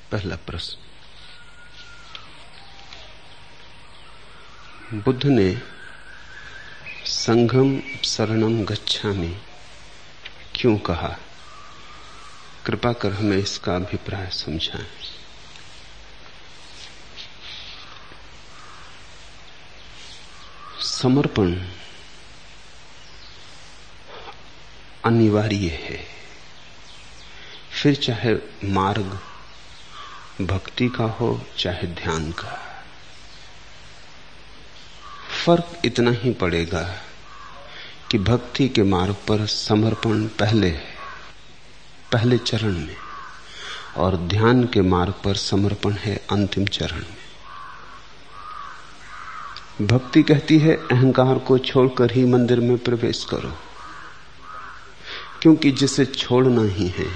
पहला प्रश्न। बुद्ध ने संघम शरणम गच्छामि क्यों कहा? कृपा कर हमें इसका अभिप्राय समझाएं। समर्पण अनिवार्य है, फिर चाहे मार्ग भक्ति का हो चाहे ध्यान का। फर्क इतना ही पड़ेगा कि भक्ति के मार्ग पर समर्पण पहले चरण में, और ध्यान के मार्ग पर समर्पण है अंतिम चरण में। भक्ति कहती है अहंकार को छोड़कर ही मंदिर में प्रवेश करो, क्योंकि जिसे छोड़ना ही है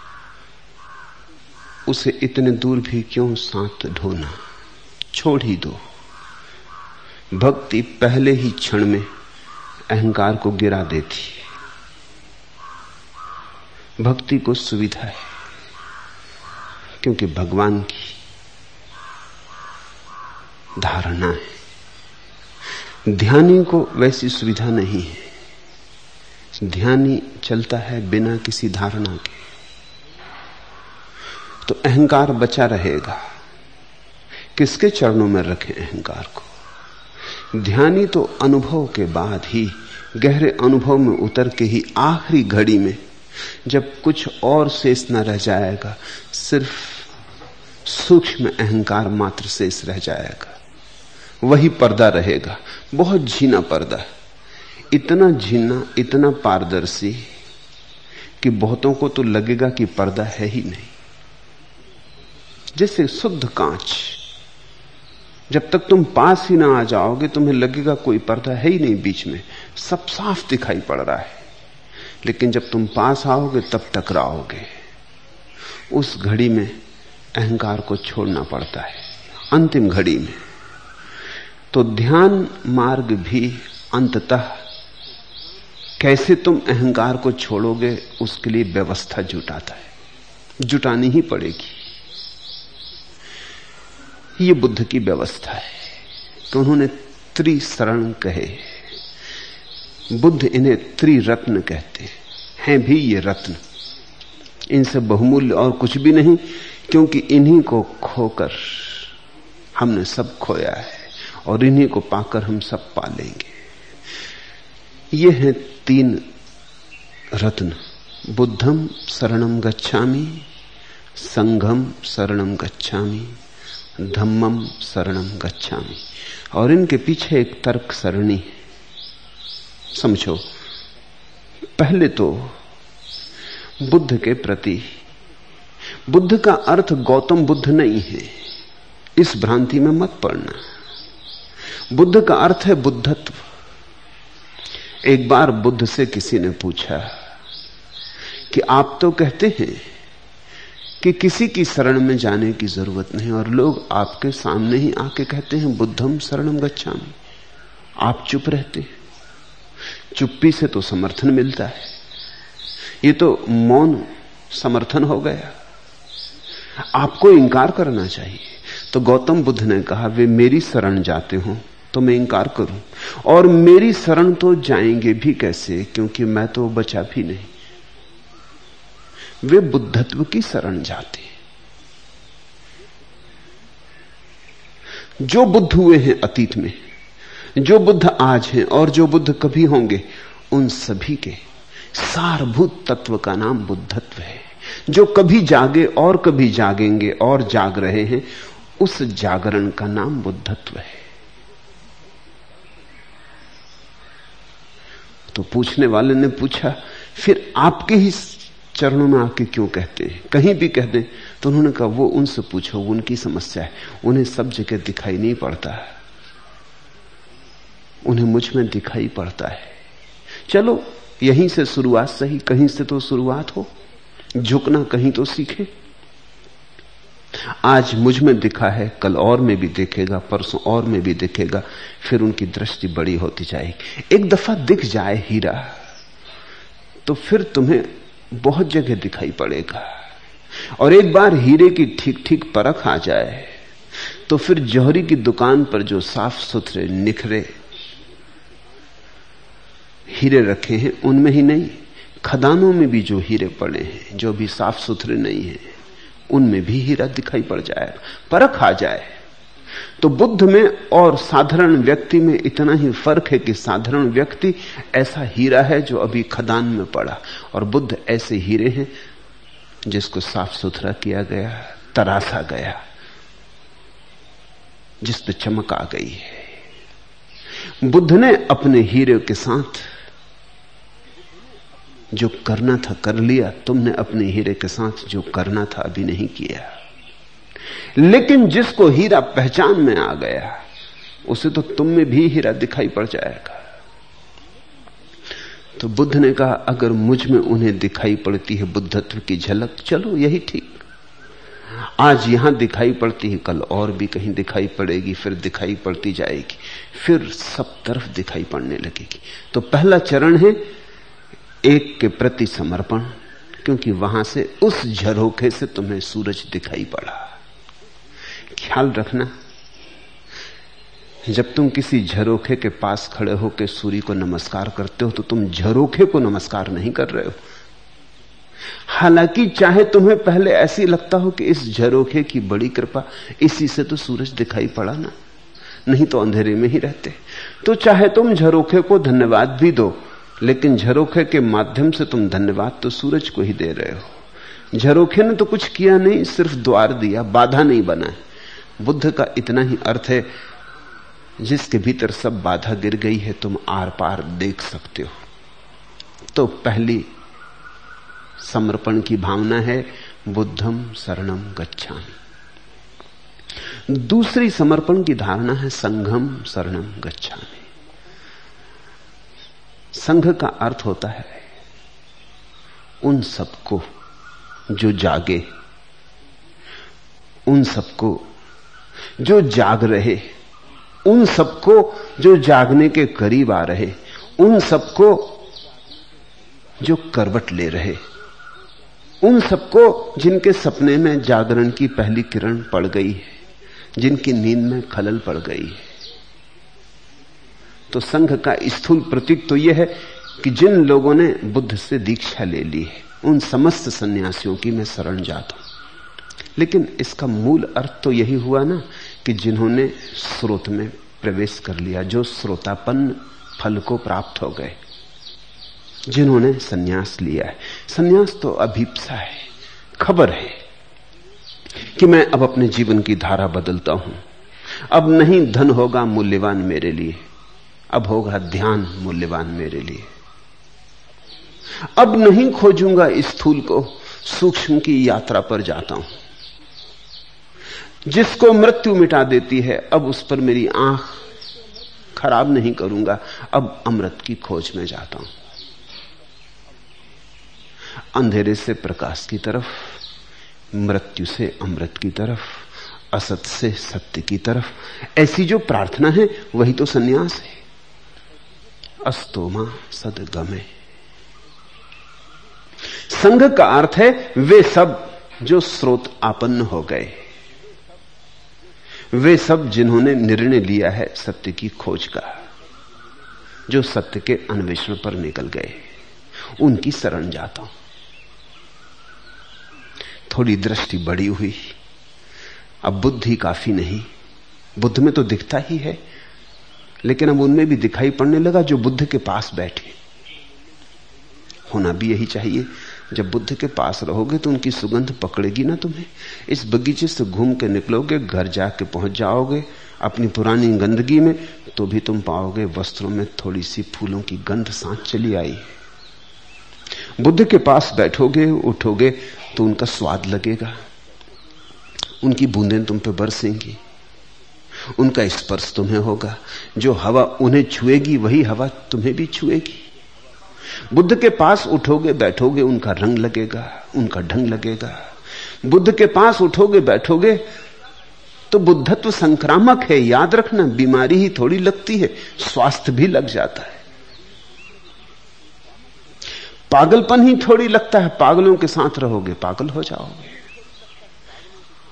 उसे इतने दूर भी क्यों साथ ढोना, छोड़ ही दो। भक्ति पहले ही क्षण में अहंकार को गिरा देती। भक्ति को सुविधा है, क्योंकि भगवान की धारणा है। ध्यानी को वैसी सुविधा नहीं है। ध्यानी चलता है बिना किसी धारणा के, तो अहंकार बचा रहेगा। किसके चरणों में रखें अहंकार को? ध्यानी तो अनुभव के बाद ही, गहरे अनुभव में उतर के ही, आखिरी घड़ी में जब कुछ और शेष न रह जाएगा, सिर्फ सूक्ष्म अहंकार मात्र शेष रह जाएगा, वही पर्दा रहेगा। बहुत झीना पर्दा, इतना झीना, इतना पारदर्शी कि बहुतों को तो लगेगा कि पर्दा है ही नहीं। जैसे शुद्ध कांच, जब तक तुम पास ही ना आ जाओगे तुम्हें लगेगा कोई पर्दा है ही नहीं बीच में, सब साफ दिखाई पड़ रहा है। लेकिन जब तुम पास आओगे तब टकराओगे। उस घड़ी में अहंकार को छोड़ना पड़ता है, अंतिम घड़ी में। तो ध्यान मार्ग भी अंततः कैसे तुम अहंकार को छोड़ोगे उसके लिए व्यवस्था जुटाता है, जुटानी ही पड़ेगी। ये बुद्ध की व्यवस्था है। तो उन्होंने त्रिशरण कहे। बुद्ध इन्हें त्रिरत्न कहते हैं भी ये रत्न। इनसे बहुमूल्य और कुछ भी नहीं, क्योंकि इन्हीं को खोकर हमने सब खोया है और इन्हीं को पाकर हम सब पा लेंगे। ये हैं तीन रत्न। बुद्धम शरणम गच्छामि, संघम शरणम गच्छामि, धम्मम शरणम गच्छामि। और इनके पीछे एक तर्क सरणी है। समझो, पहले तो बुद्ध के प्रति, बुद्ध का अर्थ गौतम बुद्ध नहीं है, इस भ्रांति में मत पड़ना। बुद्ध का अर्थ है बुद्धत्व। एक बार बुद्ध से किसी ने पूछा कि आप तो कहते हैं कि किसी की शरण में जाने की जरूरत नहीं, और लोग आपके सामने ही आके कहते हैं बुद्धम शरणम गच्छामि, आप चुप रहते हैं। चुप्पी से तो समर्थन मिलता है, ये तो मौन समर्थन हो गया। आपको इंकार करना चाहिए। तो गौतम बुद्ध ने कहा, वे मेरी शरण जाते हो तो मैं इंकार करूं, और मेरी शरण तो जाएंगे भी कैसे, क्योंकि मैं तो बचा भी नहीं। वे बुद्धत्व की शरण जाते हैं। जो बुद्ध हुए हैं अतीत में, जो बुद्ध आज हैं और जो बुद्ध कभी होंगे, उन सभी के सारभूत तत्व का नाम बुद्धत्व है। जो कभी जागे और कभी जागेंगे और जाग रहे हैं, उस जागरण का नाम बुद्धत्व है। तो पूछने वाले ने पूछा, फिर आपके ही चरणों में आके क्यों कहते हैं? कहीं भी कह दें। तो उन्होंने कहा, वो उनसे पूछो, उनकी समस्या है। उन्हें सब जगह दिखाई नहीं पड़ता है, उन्हें मुझ में दिखाई पड़ता है। चलो यहीं से शुरुआत सही, कहीं से तो शुरुआत हो, झुकना कहीं तो सीखे। आज मुझ में दिखा है, कल और में भी दिखेगा, परसों और में भी दिखेगा, फिर उनकी दृष्टि बड़ी होती जाएगी। एक दफा दिख जाए हीरा तो फिर तुम्हें बहुत जगह दिखाई पड़ेगा। और एक बार हीरे की ठीक ठीक परख आ जाए तो फिर जौहरी की दुकान पर जो साफ सुथरे निखरे हीरे रखे हैं उनमें ही नहीं, खदानों में भी जो हीरे पड़े हैं जो भी साफ सुथरे नहीं हैं उनमें भी हीरा दिखाई पड़ जाएगा, परख आ जाए। तो बुद्ध में और साधारण व्यक्ति में इतना ही फर्क है कि साधारण व्यक्ति ऐसा हीरा है जो अभी खदान में पड़ा, और बुद्ध ऐसे हीरे हैं जिसको साफ सुथरा किया गया, तरासा गया, जिस पे चमक आ गई है। बुद्ध ने अपने हीरे के साथ जो करना था कर लिया, तुमने अपने हीरे के साथ जो करना था अभी नहीं किया। लेकिन जिसको हीरा पहचान में आ गया उसे तो तुम में भी हीरा दिखाई पड़ जाएगा। तो बुद्ध ने कहा अगर मुझ में उन्हें दिखाई पड़ती है बुद्धत्व की झलक, चलो यही ठीक, आज यहां दिखाई पड़ती है, कल और भी कहीं दिखाई पड़ेगी, फिर दिखाई पड़ती जाएगी, फिर सब तरफ दिखाई पड़ने लगेगी। तो पहला चरण है एक के प्रति समर्पण, क्योंकि वहां से उस झरोखे से तुम्हें सूरज दिखाई पड़ा। ख्याल रखना, जब तुम किसी झरोखे के पास खड़े होकर सूर्य को नमस्कार करते हो तो तुम झरोखे को नमस्कार नहीं कर रहे हो। हालांकि चाहे तुम्हें पहले ऐसी लगता हो कि इस झरोखे की बड़ी कृपा, इसी से तो सूरज दिखाई पड़ा ना, नहीं तो अंधेरे में ही रहते। तो चाहे तुम झरोखे को धन्यवाद भी दो, लेकिन झरोखे के माध्यम से तुम धन्यवाद तो सूरज को ही दे रहे हो। झरोखे ने तो कुछ किया नहीं, सिर्फ द्वार दिया, बाधा नहीं बना। बुद्ध का इतना ही अर्थ है, जिसके भीतर सब बाधा गिर गई है तुम आर पार देख सकते हो। तो पहली समर्पण की भावना है बुद्धम शरणम गच्छामि। दूसरी समर्पण की धारणा है संघम शरणम गच्छामि। संघ का अर्थ होता है उन सबको जो जागे, उन सबको जो जाग रहे, उन सबको जो जागने के करीब आ रहे, उन सबको जो करवट ले रहे, उन सबको जिनके सपने में जागरण की पहली किरण पड़ गई है, जिनकी नींद में खलल पड़ गई है। तो संघ का स्थूल प्रतीक तो यह है कि जिन लोगों ने बुद्ध से दीक्षा ले ली है उन समस्त सन्यासियों की मैं शरण जाता हूं। लेकिन इसका मूल अर्थ तो यही हुआ ना कि जिन्होंने स्रोत में प्रवेश कर लिया, जो श्रोतापन्न फल को प्राप्त हो गए, जिन्होंने सन्यास लिया है। सन्यास तो अभीप्सा है, खबर है कि मैं अब अपने जीवन की धारा बदलता हूं। अब नहीं धन होगा मूल्यवान मेरे लिए, अब होगा ध्यान मूल्यवान मेरे लिए। अब नहीं खोजूंगा स्थूल को, सूक्ष्म की यात्रा पर जाता हूं। जिसको मृत्यु मिटा देती है अब उस पर मेरी आंख खराब नहीं करूंगा, अब अमृत की खोज में जाता हूं। अंधेरे से प्रकाश की तरफ, मृत्यु से अमृत की तरफ, असत से सत्य की तरफ, ऐसी जो प्रार्थना है वही तो सन्यास है। अस्तोमा सदगमे। संघ का अर्थ है वे सब जो स्रोत आपन्न हो गए, वे सब जिन्होंने निर्णय लिया है सत्य की खोज का, जो सत्य के अन्वेषण पर निकल गए, उनकी शरण जाता हूं। थोड़ी दृष्टि बड़ी हुई, अब बुद्धि काफी नहीं, बुद्ध में तो दिखता ही है, लेकिन अब उनमें भी दिखाई पड़ने लगा जो बुद्ध के पास बैठे। होना भी यही चाहिए, जब बुद्ध के पास रहोगे तो उनकी सुगंध पकड़ेगी ना तुम्हें। इस बगीचे से घूम के निकलोगे, घर जाके पहुंच जाओगे अपनी पुरानी गंदगी में, तो भी तुम पाओगे वस्त्रों में थोड़ी सी फूलों की गंध सांस चली आई। बुद्ध के पास बैठोगे, उठोगे तो उनका स्वाद लगेगा, उनकी बूंदें तुम पे बरसेंगी, उनका स्पर्श तुम्हें होगा। जो हवा उन्हें छुएगी वही हवा तुम्हें भी छुएगी। बुद्ध के पास उठोगे बैठोगे, उनका रंग लगेगा, उनका ढंग लगेगा। बुद्ध के पास उठोगे बैठोगे तो बुद्धत्व संक्रामक है, याद रखना। बीमारी ही थोड़ी लगती है, स्वास्थ्य भी लग जाता है। पागलपन ही थोड़ी लगता है, पागलों के साथ रहोगे पागल हो जाओगे।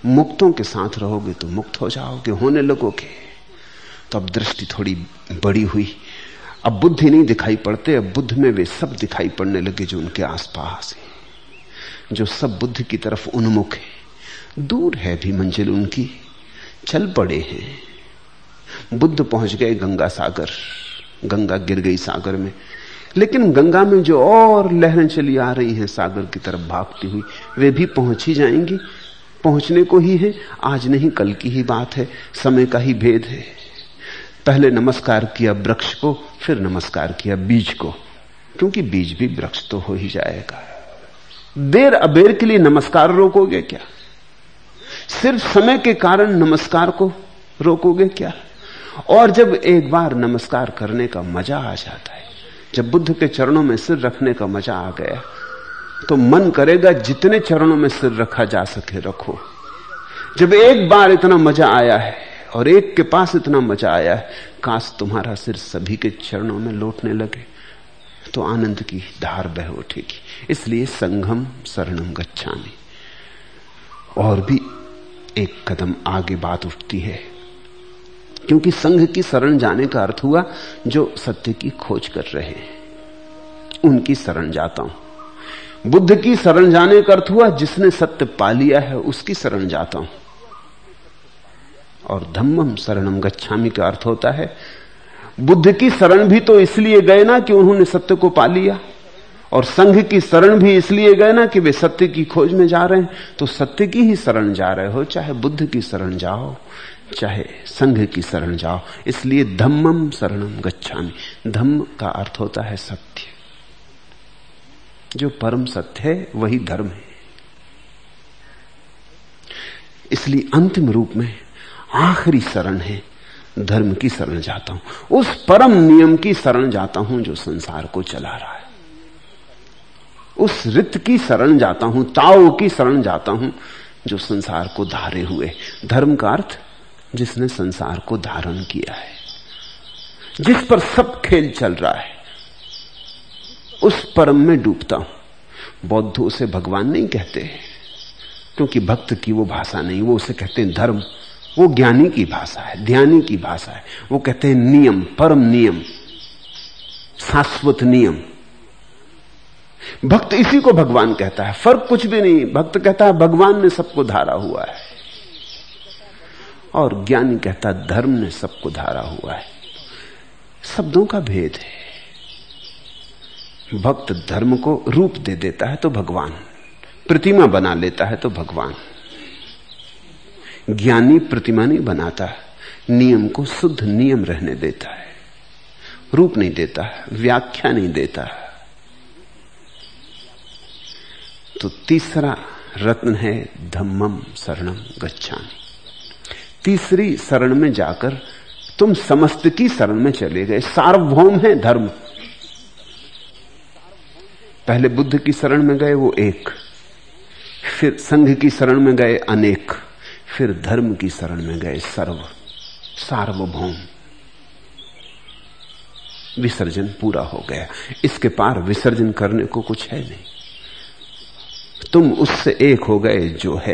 मुक्तों के साथ रहोगे तो मुक्त हो जाओगे, होने लगोगे। तो अब दृष्टि थोड़ी बड़ी हुई। अब बुद्ध ही नहीं दिखाई पड़ते, अब बुद्ध में वे सब दिखाई पड़ने लगे जो उनके आसपास है, जो सब बुद्ध की तरफ उन्मुख है। दूर है भी मंजिल उनकी, चल पड़े हैं। बुद्ध पहुंच गए गंगा सागर, गंगा गिर गई सागर में, लेकिन गंगा में जो और लहरें चली आ रही हैं सागर की तरफ भागती हुई, वे भी पहुंच ही जाएंगी, पहुंचने को ही है। आज नहीं कल की ही बात है, समय का ही भेद है। पहले नमस्कार किया वृक्ष को, फिर नमस्कार किया बीज को, क्योंकि बीज भी वृक्ष तो हो ही जाएगा। देर अबेर के लिए नमस्कार रोकोगे क्या? सिर्फ समय के कारण नमस्कार को रोकोगे क्या? और जब एक बार नमस्कार करने का मजा आ जाता है, जब बुद्ध के चरणों में सिर रखने का मजा आ गया, तो मन करेगा जितने चरणों में सिर रखा जा सके रखो। जब एक बार इतना मजा आया है और एक के पास इतना मजा आया है, काश तुम्हारा सिर सभी के चरणों में लौटने लगे, तो आनंद की धार बह उठेगी। इसलिए संघम शरणम गच्छामि। और भी एक कदम आगे बात उठती है, क्योंकि संघ की शरण जाने का अर्थ हुआ जो सत्य की खोज कर रहे हैं उनकी शरण जाता हूं। बुद्ध की शरण जाने का अर्थ हुआ जिसने सत्य पा लिया है उसकी शरण जाता हूं। और धम्मम शरणम गच्छामि का अर्थ होता है बुद्ध की शरण भी तो इसलिए गए ना कि उन्होंने सत्य को पा लिया, और संघ की शरण भी इसलिए गए ना कि वे सत्य की खोज में जा रहे हैं। तो सत्य की ही शरण जा रहे हो, चाहे बुद्ध की शरण जाओ चाहे संघ की शरण जाओ। इसलिए धम्मम शरणम गच्छामि। धम्म का अर्थ होता है सत्य, जो परम सत्य है वही धर्म है। इसलिए अंतिम रूप में आखिरी शरण है धर्म की शरण जाता हूं, उस परम नियम की शरण जाता हूं जो संसार को चला रहा है, उस रित की शरण जाता हूं, ताओ की शरण जाता हूं जो संसार को धारे हुए। धर्म का अर्थ जिसने संसार को धारण किया है, जिस पर सब खेल चल रहा है, उस परम में डूबता हूं। बौद्ध उसे भगवान नहीं कहते, क्योंकि भक्त की वो भाषा नहीं, वो उसे कहते हैं धर्म। वो ज्ञानी की भाषा है, ध्यानी की भाषा है। वो कहते हैं नियम, परम नियम, शाश्वत नियम। भक्त इसी को भगवान कहता है, फर्क कुछ भी नहीं। भक्त कहता है भगवान ने सबको धारा हुआ है, और ज्ञानी कहता है धर्म ने सबको धारा हुआ है। शब्दों का भेद है। भक्त धर्म को रूप दे देता है तो भगवान, प्रतिमा बना लेता है तो भगवान। ज्ञानी प्रतिमा नहीं बनाता, नियम को शुद्ध नियम रहने देता है, रूप नहीं देता, व्याख्या नहीं देता। तो तीसरा रत्न है धम्मम शरणम गच्छामि। तीसरी शरण में जाकर तुम समस्त की शरण में चले गए। सार्वभौम है धर्म। पहले बुद्ध की शरण में गए वो एक, फिर संघ की शरण में गए अनेक, फिर धर्म की शरण में गए सर्व, सार्वभौम। विसर्जन पूरा हो गया। इसके पार विसर्जन करने को कुछ है नहीं। तुम उससे एक हो गए जो है।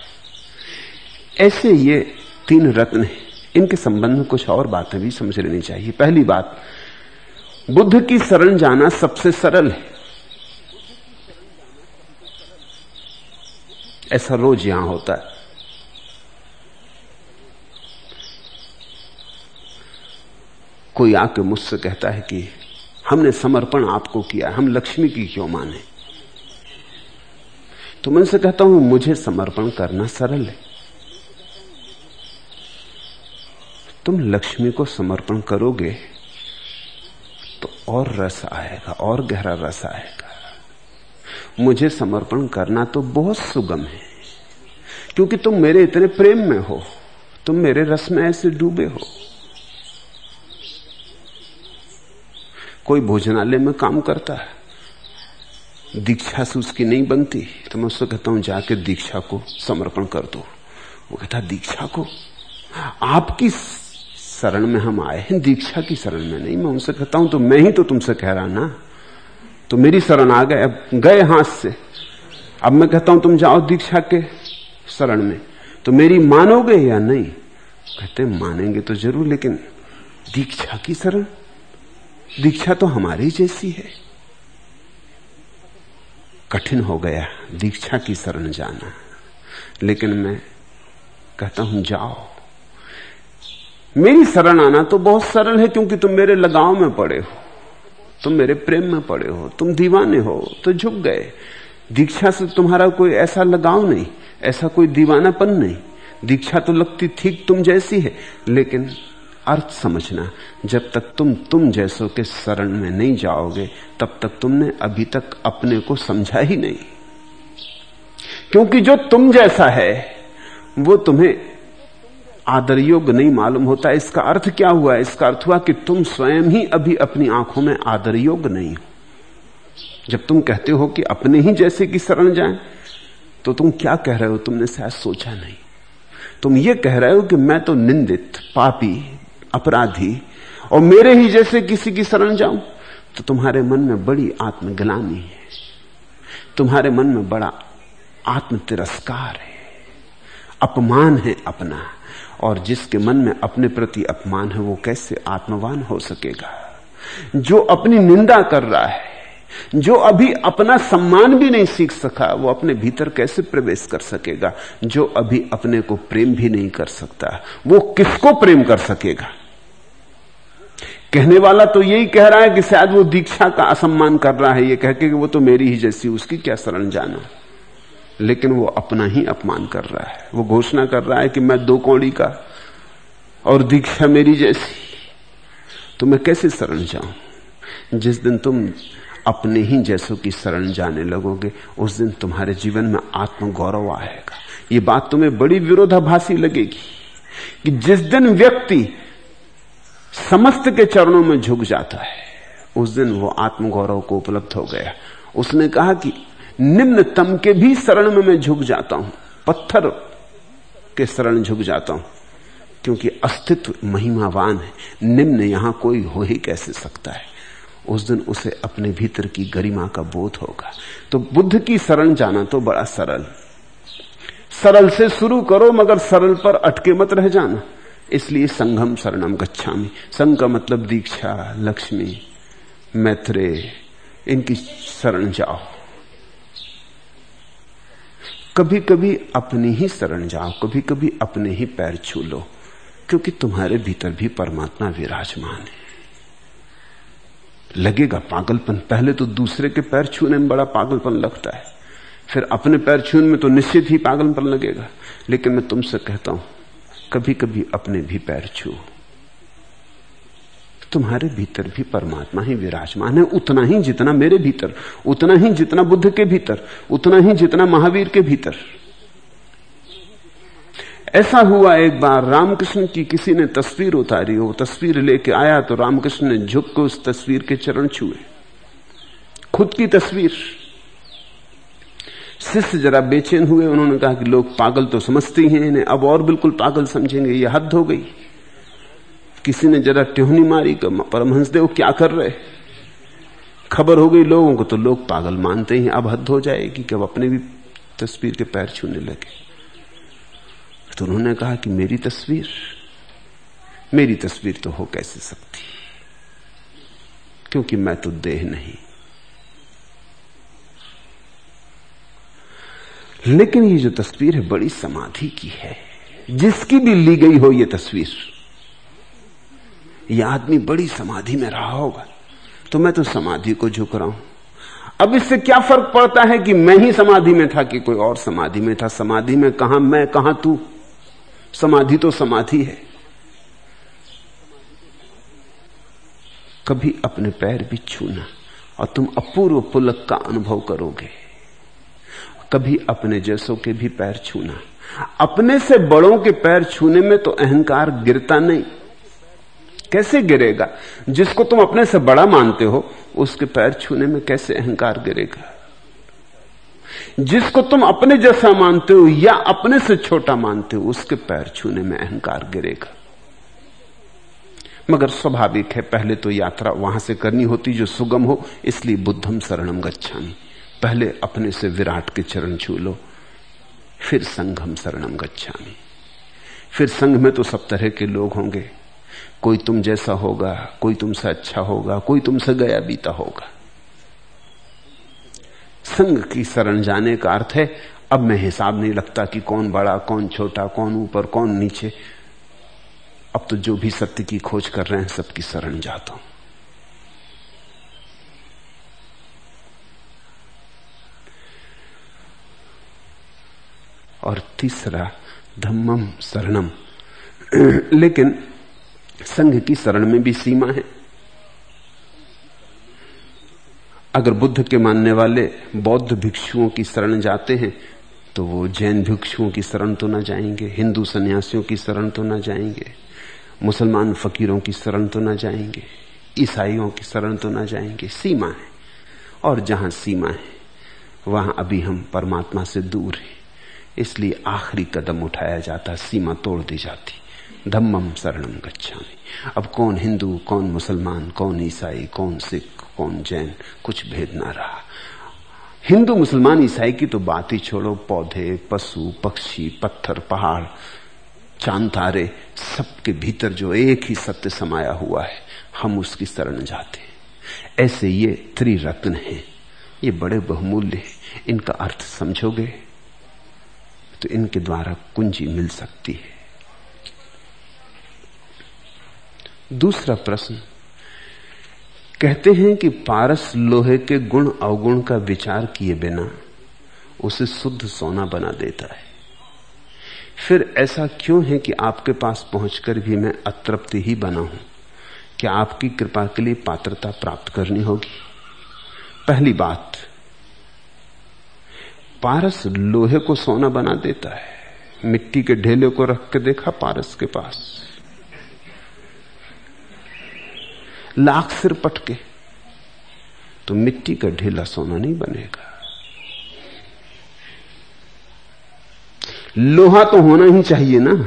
ऐसे ये तीन रत्न हैं। इनके संबंध में कुछ और बातें भी समझ लेनी चाहिए। पहली बात, बुद्ध की शरण जाना सबसे सरल है। ऐसा रोज यहां होता है। कोई आके मुझसे कहता है कि हमने समर्पण आपको किया, हम लक्ष्मी की क्यों माने? तो मैं उनसे कहता हूं मुझे समर्पण करना सरल है, तुम लक्ष्मी को समर्पण करोगे तो और रस आएगा, और गहरा रस आएगा। मुझे समर्पण करना तो बहुत सुगम है, क्योंकि तुम मेरे इतने प्रेम में हो, तुम मेरे रस में ऐसे डूबे हो। कोई भोजनालय में काम करता है, दीक्षा से उसकी नहीं बनती, तो मैं उससे कहता हूं जाके दीक्षा को समर्पण कर दो। वो कहता दीक्षा को? आपकी शरण में हम आए हैं, दीक्षा की शरण में नहीं। मैं उनसे कहता हूं तो मैं ही तो तुमसे कह रहा ना, तो मेरी शरण आ गए, अब गए हाथ से। अब मैं कहता हूं तुम जाओ दीक्षा के शरण में, तो मेरी मानोगे या नहीं? कहते मानेंगे तो जरूर, लेकिन दीक्षा की शरण, दीक्षा तो हमारी जैसी है। कठिन हो गया दीक्षा की शरण जाना, लेकिन मैं कहता हूं जाओ। मेरी शरण आना तो बहुत सरल है, क्योंकि तुम मेरे लगाव में पड़े हो, तुम मेरे प्रेम में पड़े हो, तुम दीवाने हो तो झुक गए। दीक्षा से तुम्हारा कोई ऐसा लगाव नहीं, ऐसा कोई दीवानापन नहीं। दीक्षा तो लगती ठीक तुम जैसी है, लेकिन अर्थ समझना, जब तक तुम जैसों के शरण में नहीं जाओगे तब तक तुमने अभी तक अपने को समझा ही नहीं। क्योंकि जो तुम जैसा है वो तुम्हें आदर योग्य नहीं मालूम होता। इसका अर्थ क्या हुआ? इसका अर्थ हुआ कि तुम स्वयं ही अभी अपनी आंखों में आदर योग्य नहीं हो। जब तुम कहते हो कि अपने ही जैसे की शरण जाएं, तो तुम क्या कह रहे हो? तुमने शायद सोचा नहीं। तुम ये कह रहे हो कि मैं तो निंदित, पापी, अपराधी, और मेरे ही जैसे किसी की शरण जाऊं, तो तुम्हारे मन में बड़ी आत्मग्लानि है, तुम्हारे मन में बड़ा आत्म तिरस्कार है, अपमान है अपना। और जिसके मन में अपने प्रति अपमान है वो कैसे आत्मवान हो सकेगा? जो अपनी निंदा कर रहा है, जो अभी अपना सम्मान भी नहीं सीख सका, वो अपने भीतर कैसे प्रवेश कर सकेगा? जो अभी अपने को प्रेम भी नहीं कर सकता, वो किसको प्रेम कर सकेगा? कहने वाला तो यही कह रहा है कि शायद वो दीक्षा का असम्मान कर रहा है, ये कह के कि वो तो मेरी ही जैसी, उसकी क्या शरण जाना। लेकिन वो अपना ही अपमान कर रहा है। वो घोषणा कर रहा है कि मैं 2 कौड़ी का और दीक्षा मेरी जैसी, तो मैं कैसे शरण जाऊं? जिस दिन तुम अपने ही जैसों की शरण जाने लगोगे, उस दिन तुम्हारे जीवन में आत्मगौरव आएगा। ये बात तुम्हें बड़ी विरोधाभासी लगेगी कि जिस दिन व्यक्ति समस्त के चरणों में झुक जाता है, उस दिन वो आत्मगौरव को उपलब्ध हो गया। उसने कहा कि निम्नतम के भी शरण में मैं झुक जाता हूं, पत्थर के शरण झुक जाता हूं, क्योंकि अस्तित्व महिमावान है। निम्न यहां कोई हो ही कैसे सकता है? उस दिन उसे अपने भीतर की गरिमा का बोध होगा। तो बुद्ध की शरण जाना तो बड़ा सरल, सरल से शुरू करो, मगर सरल पर अटके मत रह जाना। इसलिए संघम शरणम गच्छामि। संघ का मतलब दीक्षा, लक्ष्मी, मैत्रेय, इनकी शरण जाओ। कभी कभी अपनी ही शरण जाओ, कभी कभी अपने ही पैर छू लो, क्योंकि तुम्हारे भीतर भी परमात्मा विराजमान है। लगेगा पागलपन, पहले तो दूसरे के पैर छूने में बड़ा पागलपन लगता है, फिर अपने पैर छूने में तो निश्चित ही पागलपन लगेगा। लेकिन मैं तुमसे कहता हूं, कभी कभी अपने भी पैर छू। तुम्हारे भीतर भी परमात्मा ही विराजमान है, उतना ही जितना मेरे भीतर, उतना ही जितना बुद्ध के भीतर, उतना ही जितना महावीर के भीतर। ऐसा हुआ एक बार, रामकृष्ण की किसी ने तस्वीर उतारी, वो तस्वीर लेके आया तो रामकृष्ण ने झुक के उस तस्वीर के चरण छुए, खुद की तस्वीर। शिष्य जरा बेचैन हुए, उन्होंने कहा कि लोग पागल तो समझते ही हैं, इन्हें अब और बिल्कुल पागल समझेंगे, ये हद हो गई। किसी ने जरा टिहुनी मारी, परमहंसदेव क्या कर रहे? खबर हो गई लोगों को, तो लोग पागल मानते हैं, अब हद हो जाएगी कि अब अपने भी तस्वीर के पैर छूने लगे। तो उन्होंने कहा कि मेरी तस्वीर तो हो कैसे सकती, क्योंकि मैं तो देह नहीं। लेकिन ये जो तस्वीर है बड़ी समाधि की है। जिसकी भी ली गई हो ये तस्वीर, यह आदमी बड़ी समाधि में रहा होगा, तो मैं तो समाधि को झुक रहा हूं। अब इससे क्या फर्क पड़ता है कि मैं ही समाधि में था कि कोई और समाधि में था? समाधि में कहां मैं, कहां तू? समाधि तो समाधि है। कभी अपने पैर भी छूना और तुम अपूर्व पुलक का अनुभव करोगे। कभी अपने जैसों के भी पैर छूना। अपने से बड़ों के पैर छूने में तो अहंकार गिरता नहीं। कैसे गिरेगा? जिसको तुम अपने से बड़ा मानते हो उसके पैर छूने में कैसे अहंकार गिरेगा? जिसको तुम अपने जैसा मानते हो या अपने से छोटा मानते हो उसके पैर छूने में अहंकार गिरेगा। मगर स्वाभाविक है, पहले तो यात्रा वहां से करनी होती जो सुगम हो, इसलिए बुद्धम शरणम गच्छामि। पहले अपने से विराट के चरण छू लो, फिर संघम शरणम गच्छामि। फिर संघ में तो सब तरह के लोग होंगे, कोई तुम जैसा होगा, कोई तुमसे अच्छा होगा, कोई तुमसे गया बीता होगा। संघ की शरण जाने का अर्थ है अब मैं हिसाब नहीं लगता कि कौन बड़ा, कौन छोटा, कौन ऊपर, कौन नीचे। अब तो जो भी सत्य की खोज कर रहे हैं सबकी शरण जाता हूं। और तीसरा धम्मम शरणम। लेकिन संघ की शरण में भी सीमा है। अगर बुद्ध के मानने वाले बौद्ध भिक्षुओं की शरण जाते हैं तो वो जैन भिक्षुओं की शरण तो न जाएंगे, हिंदू सन्यासियों की शरण तो न जाएंगे, मुसलमान फकीरों की शरण तो न जाएंगे, ईसाइयों की शरण तो न जाएंगे। सीमा है, और जहां सीमा है वहां अभी हम परमात्मा से दूर हैं। इसलिए आखिरी कदम उठाया जाता, सीमा तोड़ दी जाती। धम्मम शरणम गच्छामि। अब कौन हिंदू, कौन मुसलमान, कौन ईसाई, कौन सिख, कौन जैन, कुछ भेद ना रहा। हिंदू, मुसलमान, ईसाई की तो बात ही छोड़ो, पौधे, पशु, पक्षी, पत्थर, पहाड़, चांद, तारे, सबके भीतर जो एक ही सत्य समाया हुआ है, हम उसकी शरण जाते हैं। ऐसे ये त्रिरत्न हैं, ये बड़े बहुमूल्य हैं। इनका अर्थ समझोगे तो इनके द्वारा कुंजी मिल सकती है। दूसरा प्रश्न, कहते हैं कि पारस लोहे के गुण अवगुण का विचार किए बिना उसे शुद्ध सोना बना देता है। फिर ऐसा क्यों है कि आपके पास पहुंचकर भी मैं अतृप्त ही बना हूं? क्या आपकी कृपा के लिए पात्रता प्राप्त करनी होगी? पहली बात, पारस लोहे को सोना बना देता है। मिट्टी के ढेले को रख के देखा पारस के पास, लाख सिर पटके तो मिट्टी का ढेला सोना नहीं बनेगा। लोहा तो होना ही चाहिए ना।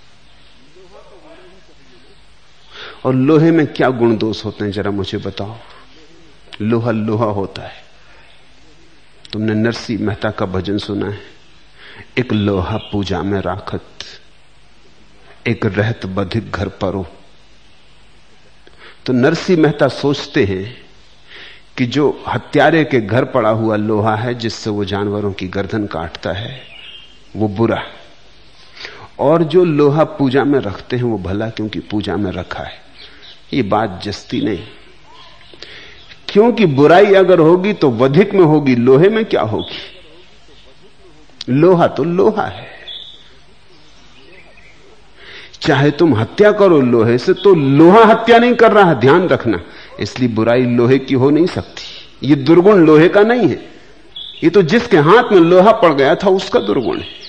और लोहे में क्या गुण दोष होते हैं जरा मुझे बताओ। लोहा लोहा होता है। तुमने नरसिंह मेहता का भजन सुना है, एक लोहा पूजा में राखत, एक रहत बधिक घर परो। तो नरसिंह मेहता सोचते हैं कि जो हत्यारे के घर पड़ा हुआ लोहा है जिससे वो जानवरों की गर्दन काटता है वो बुरा, और जो लोहा पूजा में रखते हैं वो भला, क्योंकि पूजा में रखा है। ये बात जस्ती नहीं, क्योंकि बुराई अगर होगी तो वधिक में होगी, लोहे में क्या होगी? लोहा तो लोहा है। चाहे तुम हत्या करो लोहे से, तो लोहा हत्या नहीं कर रहा है, ध्यान रखना। इसलिए बुराई लोहे की हो नहीं सकती। ये दुर्गुण लोहे का नहीं है, ये तो जिसके हाथ में लोहा पड़ गया था उसका दुर्गुण है।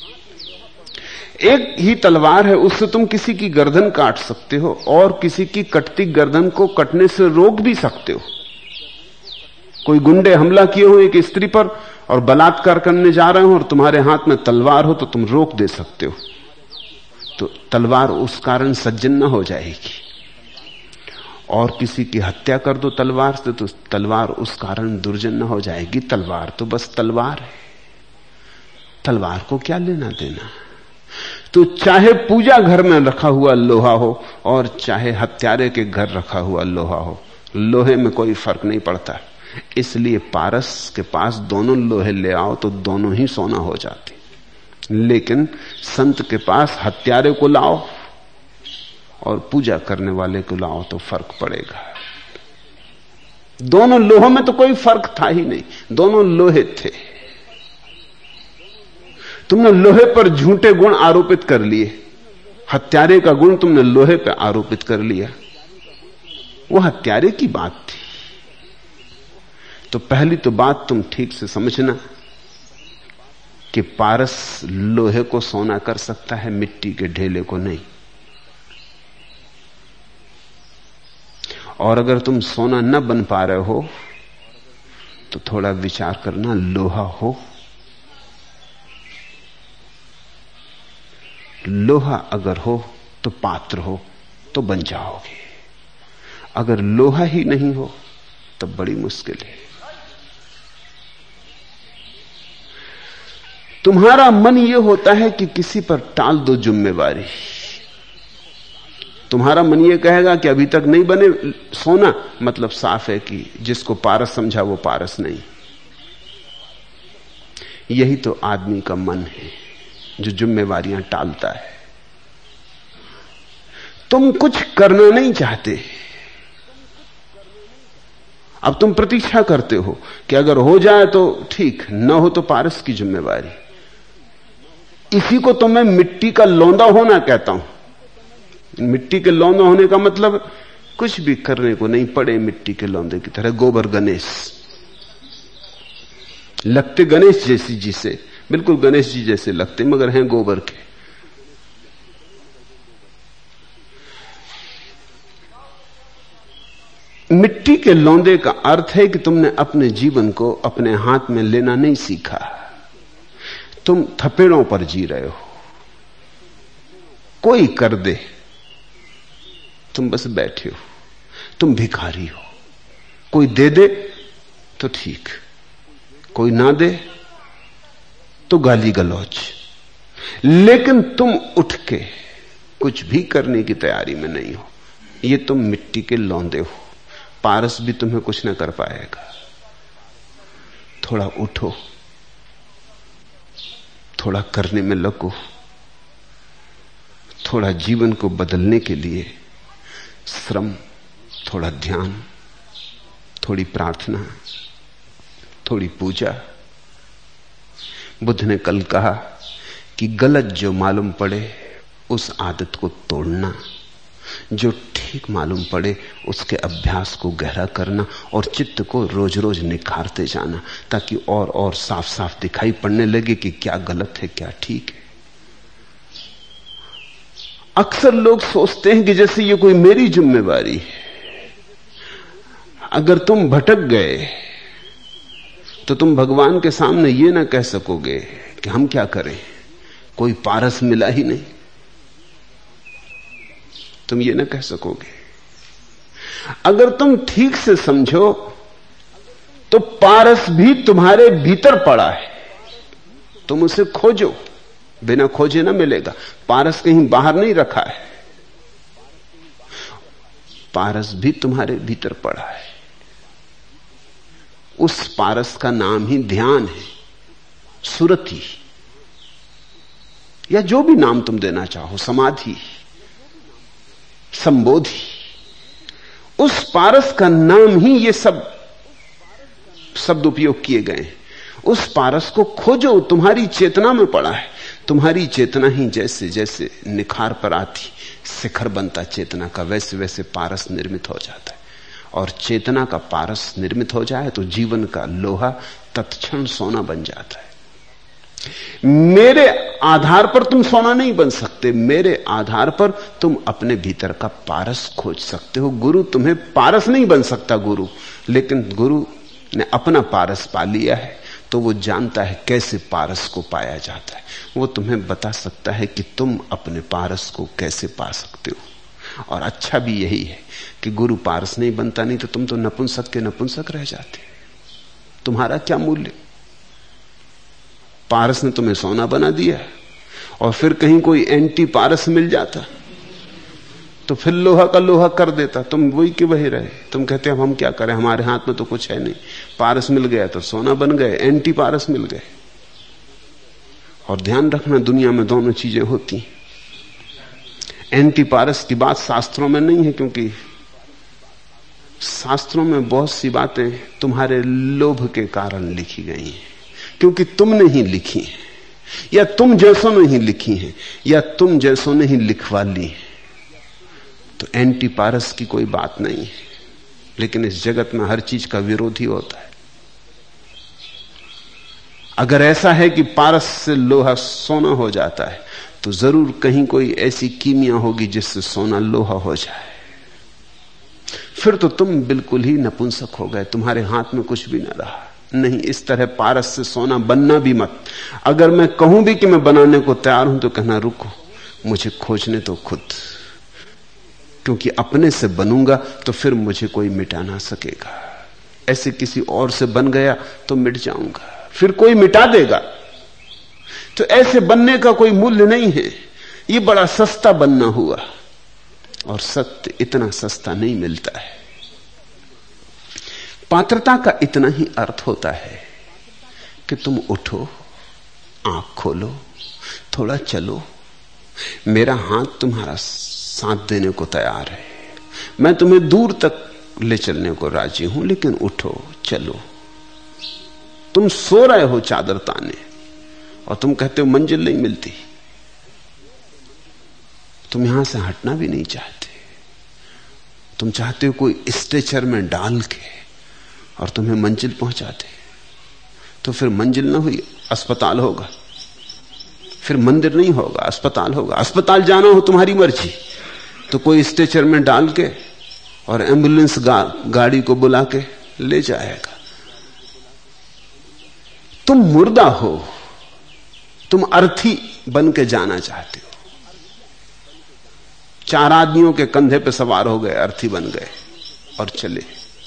एक ही तलवार है, उससे तुम किसी की गर्दन काट सकते हो और किसी की कटती गर्दन को कटने से रोक भी सकते हो। कोई गुंडे हमला किए हो एक स्त्री पर और बलात्कार करने जा रहे हो और तुम्हारे हाथ में तलवार हो तो तुम रोक दे सकते हो। तो तलवार उस कारण सज्जन न हो जाएगी। और किसी की हत्या कर दो तलवार से तो तलवार उस कारण दुर्जन न हो जाएगी। तलवार तो बस तलवार है, तलवार को क्या लेना देना। तो चाहे पूजा घर में रखा हुआ लोहा हो और चाहे हत्यारे के घर रखा हुआ लोहा हो, लोहे में कोई फर्क नहीं पड़ता। इसलिए पारस के पास दोनों लोहे ले आओ तो दोनों ही सोना हो जाते। लेकिन संत के पास हत्यारे को लाओ और पूजा करने वाले को लाओ तो फर्क पड़ेगा। दोनों लोहों में तो कोई फर्क था ही नहीं, दोनों लोहे थे। तुमने लोहे पर झूठे गुण आरोपित कर लिए, हत्यारे का गुण तुमने लोहे पर आरोपित कर लिया। वो हत्यारे की बात थी। तो पहली तो बात तुम ठीक से समझना कि पारस लोहे को सोना कर सकता है, मिट्टी के ढेले को नहीं। और अगर तुम सोना न बन पा रहे हो तो थोड़ा विचार करना, लोहा हो। लोहा अगर हो तो पात्र हो तो बन जाओगे। अगर लोहा ही नहीं हो तो बड़ी मुश्किल है। तुम्हारा मन यह होता है कि किसी पर टाल दो जिम्मेवारी। तुम्हारा मन यह कहेगा कि अभी तक नहीं बने सोना, मतलब साफ है कि जिसको पारस समझा वो पारस नहीं। यही तो आदमी का मन है जो जिम्मेवारियां टालता है। तुम कुछ करना नहीं चाहते, अब तुम प्रतीक्षा करते हो कि अगर हो जाए तो ठीक, न हो तो पारस की जिम्मेवारी। इसी को तो मैं मिट्टी का लौंदा होना कहता हूं। मिट्टी के लौंदा होने का मतलब कुछ भी करने को नहीं, पड़े मिट्टी के लौंदे की तरह। गोबर गणेश लगते गणेश जैसी जी से, बिल्कुल गणेश जी जैसे लगते, मगर हैं गोबर के। मिट्टी के लौंदे का अर्थ है कि तुमने अपने जीवन को अपने हाथ में लेना नहीं सीखा। तुम थपेड़ों पर जी रहे हो, कोई कर दे तुम बस बैठे हो, तुम भिखारी हो। कोई दे दे तो ठीक, कोई ना दे तो गाली गलौज, लेकिन तुम उठ के कुछ भी करने की तैयारी में नहीं हो। ये तुम मिट्टी के लौंदे हो, पारस भी तुम्हें कुछ ना कर पाएगा। थोड़ा उठो, थोड़ा करने में लगो, थोड़ा जीवन को बदलने के लिए श्रम, थोड़ा ध्यान, थोड़ी प्रार्थना, थोड़ी पूजा। बुद्ध ने कल कहा कि गलत जो मालूम पड़े उस आदत को तोड़ना, जो ठीक मालूम पड़े उसके अभ्यास को गहरा करना और चित्त को रोज रोज निखारते जाना, ताकि और साफ साफ दिखाई पड़ने लगे कि क्या गलत है क्या ठीक है। अक्सर लोग सोचते हैं कि जैसे ये कोई मेरी जिम्मेवारी है। अगर तुम भटक गए तो तुम भगवान के सामने ये ना कह सकोगे कि हम क्या करें, कोई पारस मिला ही नहीं। तुम ये ना कह सकोगे। अगर तुम ठीक से समझो तो पारस भी तुम्हारे भीतर पड़ा है, तुम उसे खोजो, बिना खोजे ना मिलेगा। पारस कहीं बाहर नहीं रखा है, पारस भी तुम्हारे भीतर पड़ा है। उस पारस का नाम ही ध्यान है, सुरति, या जो भी नाम तुम देना चाहो, समाधि, संबोधि। उस पारस का नाम ही ये सब शब्द उपयोग किए गए हैं। उस पारस को खोजो, तुम्हारी चेतना में पड़ा है। तुम्हारी चेतना ही जैसे जैसे निखार पर आती, शिखर बनता चेतना का, वैसे वैसे पारस निर्मित हो जाता है। और चेतना का पारस निर्मित हो जाए तो जीवन का लोहा तत्क्षण सोना बन जाता है। मेरे आधार पर तुम सोना नहीं बन सकते, मेरे आधार पर तुम अपने भीतर का पारस खोज सकते हो। गुरु तुम्हें पारस नहीं बन सकता गुरु, लेकिन गुरु ने अपना पारस पा लिया है तो वो जानता है कैसे पारस को पाया जाता है। वो तुम्हें बता सकता है कि तुम अपने पारस को कैसे पा सकते हो। और अच्छा भी यही है कि गुरु पारस नहीं बनता, नहीं तो तुम तो नपुंसक के नपुंसक रह जाते। तुम्हारा क्या मूल्य? पारस ने तुम्हें सोना बना दिया, और फिर कहीं कोई एंटी पारस मिल जाता तो फिर लोहा का लोहा कर देता, तुम वही के वही रहे। तुम कहते हम क्या करें, हमारे हाथ में तो कुछ है नहीं। पारस मिल गया तो सोना बन गए, एंटी पारस मिल गए। और ध्यान रखना, दुनिया में दोनों चीजें होती। एंटी पारस की बात शास्त्रों में नहीं है, क्योंकि शास्त्रों में बहुत सी बातें तुम्हारे लोभ के कारण लिखी गई हैं, क्योंकि तुमने ही लिखी है, या तुम जैसों ने ही लिखी है, या तुम जैसों ने ही लिखवा ली है। तो एंटी पारस की कोई बात नहीं है। लेकिन इस जगत में हर चीज का विरोधी होता है। अगर ऐसा है कि पारस से लोहा सोना हो जाता है, तो जरूर कहीं कोई ऐसी कीमिया होगी जिससे सोना लोहा हो जाए। फिर तो तुम बिल्कुल ही नपुंसक हो गए, तुम्हारे हाथ में कुछ भी ना रहा। नहीं, इस तरह पारस से सोना बनना भी मत। अगर मैं कहूं भी कि मैं बनाने को तैयार हूं तो कहना रुको, मुझे खोजने तो खुद, क्योंकि अपने से बनूंगा तो फिर मुझे कोई मिटा ना सकेगा। ऐसे किसी और से बन गया तो मिट जाऊंगा, फिर कोई मिटा देगा। तो ऐसे बनने का कोई मूल्य नहीं है। ये बड़ा सस्ता बनना हुआ, और सत्य इतना सस्ता नहीं मिलता है। पात्रता का इतना ही अर्थ होता है कि तुम उठो, आंख खोलो, थोड़ा चलो। मेरा हाथ तुम्हारा साथ देने को तैयार है, मैं तुम्हें दूर तक ले चलने को राजी हूं, लेकिन उठो, चलो। तुम सो रहे हो चादर ताने और तुम कहते हो मंजिल नहीं मिलती। तुम यहां से हटना भी नहीं चाहते, तुम चाहते हो कोई स्ट्रेचर में डाल के और तुम्हें मंजिल पहुंचा दे। तो फिर मंजिल ना हुई, अस्पताल होगा, फिर मंदिर नहीं होगा, अस्पताल होगा। अस्पताल जाना हो तुम्हारी मर्जी, तो कोई स्ट्रेचर में डाल के और एम्बुलेंस गाड़ी को बुला के ले जाएगा। तुम मुर्दा हो, तुम अर्थी बन के जाना चाहते हो। 4 आदमियों के कंधे पे सवार हो गए, अर्थी बन गए और चले।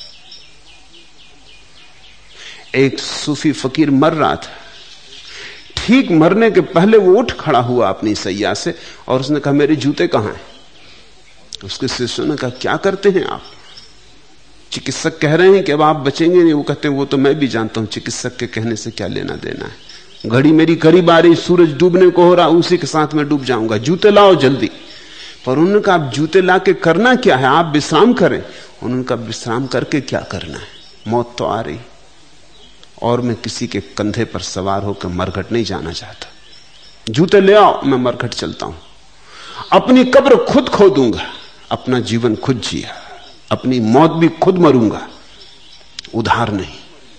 एक सूफी फकीर मर रहा था, ठीक मरने के पहले वो उठ खड़ा हुआ अपनी सैया से और उसने कहा मेरे जूते कहां हैं? उसके शिष्यों ने कहा क्या करते हैं आप? चिकित्सक कह रहे हैं कि अब आप बचेंगे नहीं। वो कहते हैं वो तो मैं भी जानता हूं, चिकित्सक के कहने से क्या लेना देना है। घड़ी मेरी करीब आ रही, सूरज डूबने को हो रहा, उसी के साथ मैं डूब जाऊंगा, जूते लाओ जल्दी। पर उन्होंने कहा आप जूते लाके करना क्या है? आप विश्राम करें। उन्होंने कहा विश्राम करके क्या करना है? मौत तो आ रही और मैं किसी के कंधे पर सवार होकर मरघट नहीं जाना चाहता। जूते ले आओ, मैं मरघट चलता हूं। अपनी कब्र खुद खोदूंगा, अपना जीवन खुद जिया, अपनी मौत भी खुद मरूंगा, उधार नहीं।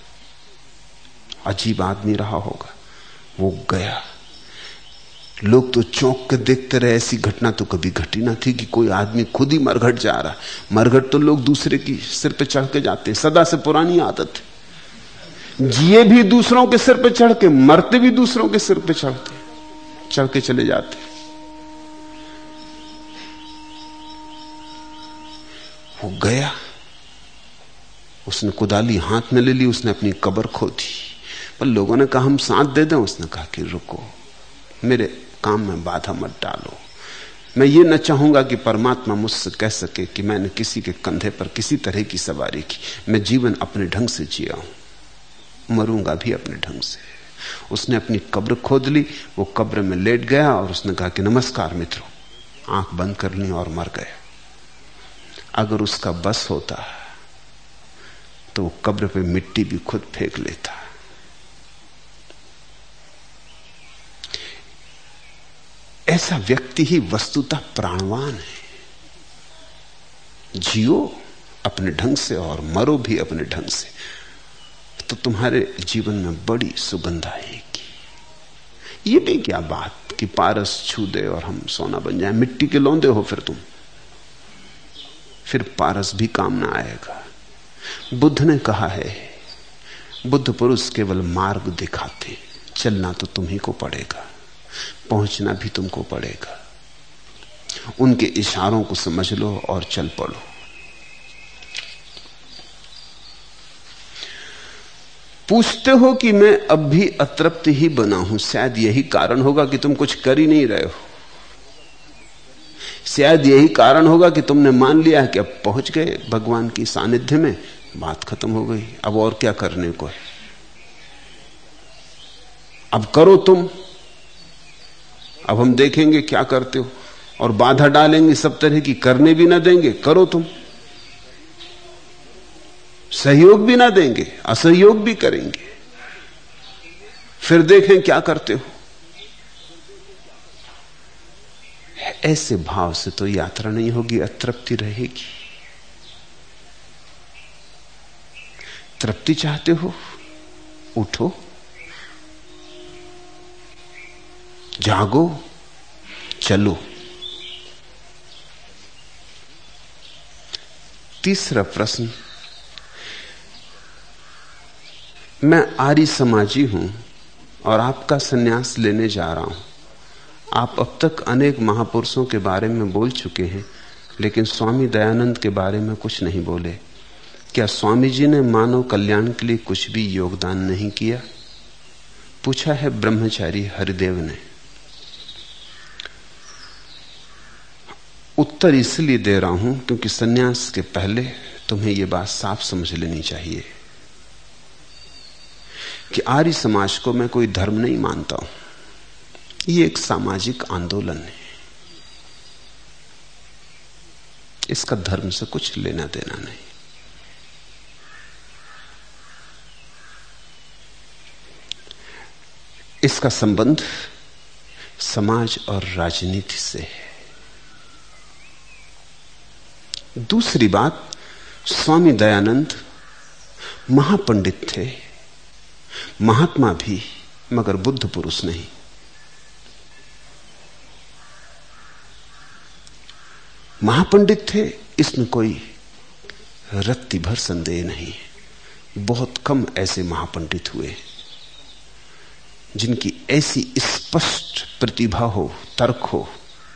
अजीब आदमी रहा होगा। वो गया, लोग तो चौंक के देखते रहे। ऐसी घटना तो कभी घटी ना थी कि कोई आदमी खुद ही मरघट जा रहा। मरघट तो लोग दूसरे की सिर पे चढ़ के जाते हैं, सदा से पुरानी आदत है। जिए भी दूसरों के सिर पे चढ़ के, मरते भी दूसरों के सिर पे चढ़ के चले जाते। वो गया, उसने कुदाली हाथ में ले ली, उसने अपनी कब्र खोदी। पर लोगों ने कहा हम साथ दे दें। उसने कहा कि रुको, मेरे काम में बाधा मत डालो। मैं ये न चाहूंगा कि परमात्मा मुझसे कह सके कि मैंने किसी के कंधे पर किसी तरह की सवारी की। मैं जीवन अपने ढंग से जिया हूं, मरूंगा भी अपने ढंग से। उसने अपनी कब्र खोद ली, वो कब्र में लेट गया और उसने कहा कि नमस्कार मित्रों, आंख बंद कर ली और मर गया। अगर उसका बस होता तो वो कब्र पे मिट्टी भी खुद फेंक लेता। ऐसा व्यक्ति ही वस्तुतः प्राणवान है। जियो अपने ढंग से और मरो भी अपने ढंग से, तो तुम्हारे जीवन में बड़ी सुगंध आएगी। ये भी क्या बात कि पारस छू दे और हम सोना बन जाए। मिट्टी के लौंदे हो फिर तुम, फिर पारस भी काम ना आएगा। बुद्ध ने कहा है, बुद्ध पुरुष केवल मार्ग दिखाते, चलना तो तुम्ही को पड़ेगा, पहुंचना भी तुमको पड़ेगा। उनके इशारों को समझ लो और चल पड़ो। पूछते हो कि मैं अब भी अतृप्त ही बना हूं, शायद यही कारण होगा कि तुम कुछ कर ही नहीं रहे हो। शायद यही कारण होगा कि तुमने मान लिया है कि अब पहुंच गए भगवान की सानिध्य में, बात खत्म हो गई, अब और क्या करने को है। अब करो तुम, अब हम देखेंगे क्या करते हो, और बाधा डालेंगे सब तरह की, करने भी ना देंगे। करो तुम, सहयोग भी ना देंगे, असहयोग भी करेंगे, फिर देखें क्या करते हो। ऐसे भाव से तो यात्रा नहीं होगी, अतृप्ति रहेगी। तृप्ति चाहते हो, उठो, जागो, चलो। तीसरा प्रश्न, मैं आर्य समाजी हूं और आपका संन्यास लेने जा रहा हूं। आप अब तक अनेक महापुरुषों के बारे में बोल चुके हैं, लेकिन स्वामी दयानंद के बारे में कुछ नहीं बोले। क्या स्वामी जी ने मानव कल्याण के लिए कुछ भी योगदान नहीं किया? पूछा है ब्रह्मचारी हरिदेव ने। उत्तर इसलिए दे रहा हूं क्योंकि सन्यास के पहले तुम्हें यह बात साफ समझ लेनी चाहिए कि आर्य समाज को मैं कोई धर्म नहीं मानता हूं। ये एक सामाजिक आंदोलन है, इसका धर्म से कुछ लेना देना नहीं। इसका संबंध समाज और राजनीति से है। दूसरी बात, स्वामी दयानंद महापंडित थे, महात्मा भी, मगर बुद्ध पुरुष नहीं। महापंडित थे, इसमें कोई रत्ती भर संदेह नहीं है। बहुत कम ऐसे महापंडित हुए जिनकी ऐसी स्पष्ट प्रतिभा हो, तर्क हो,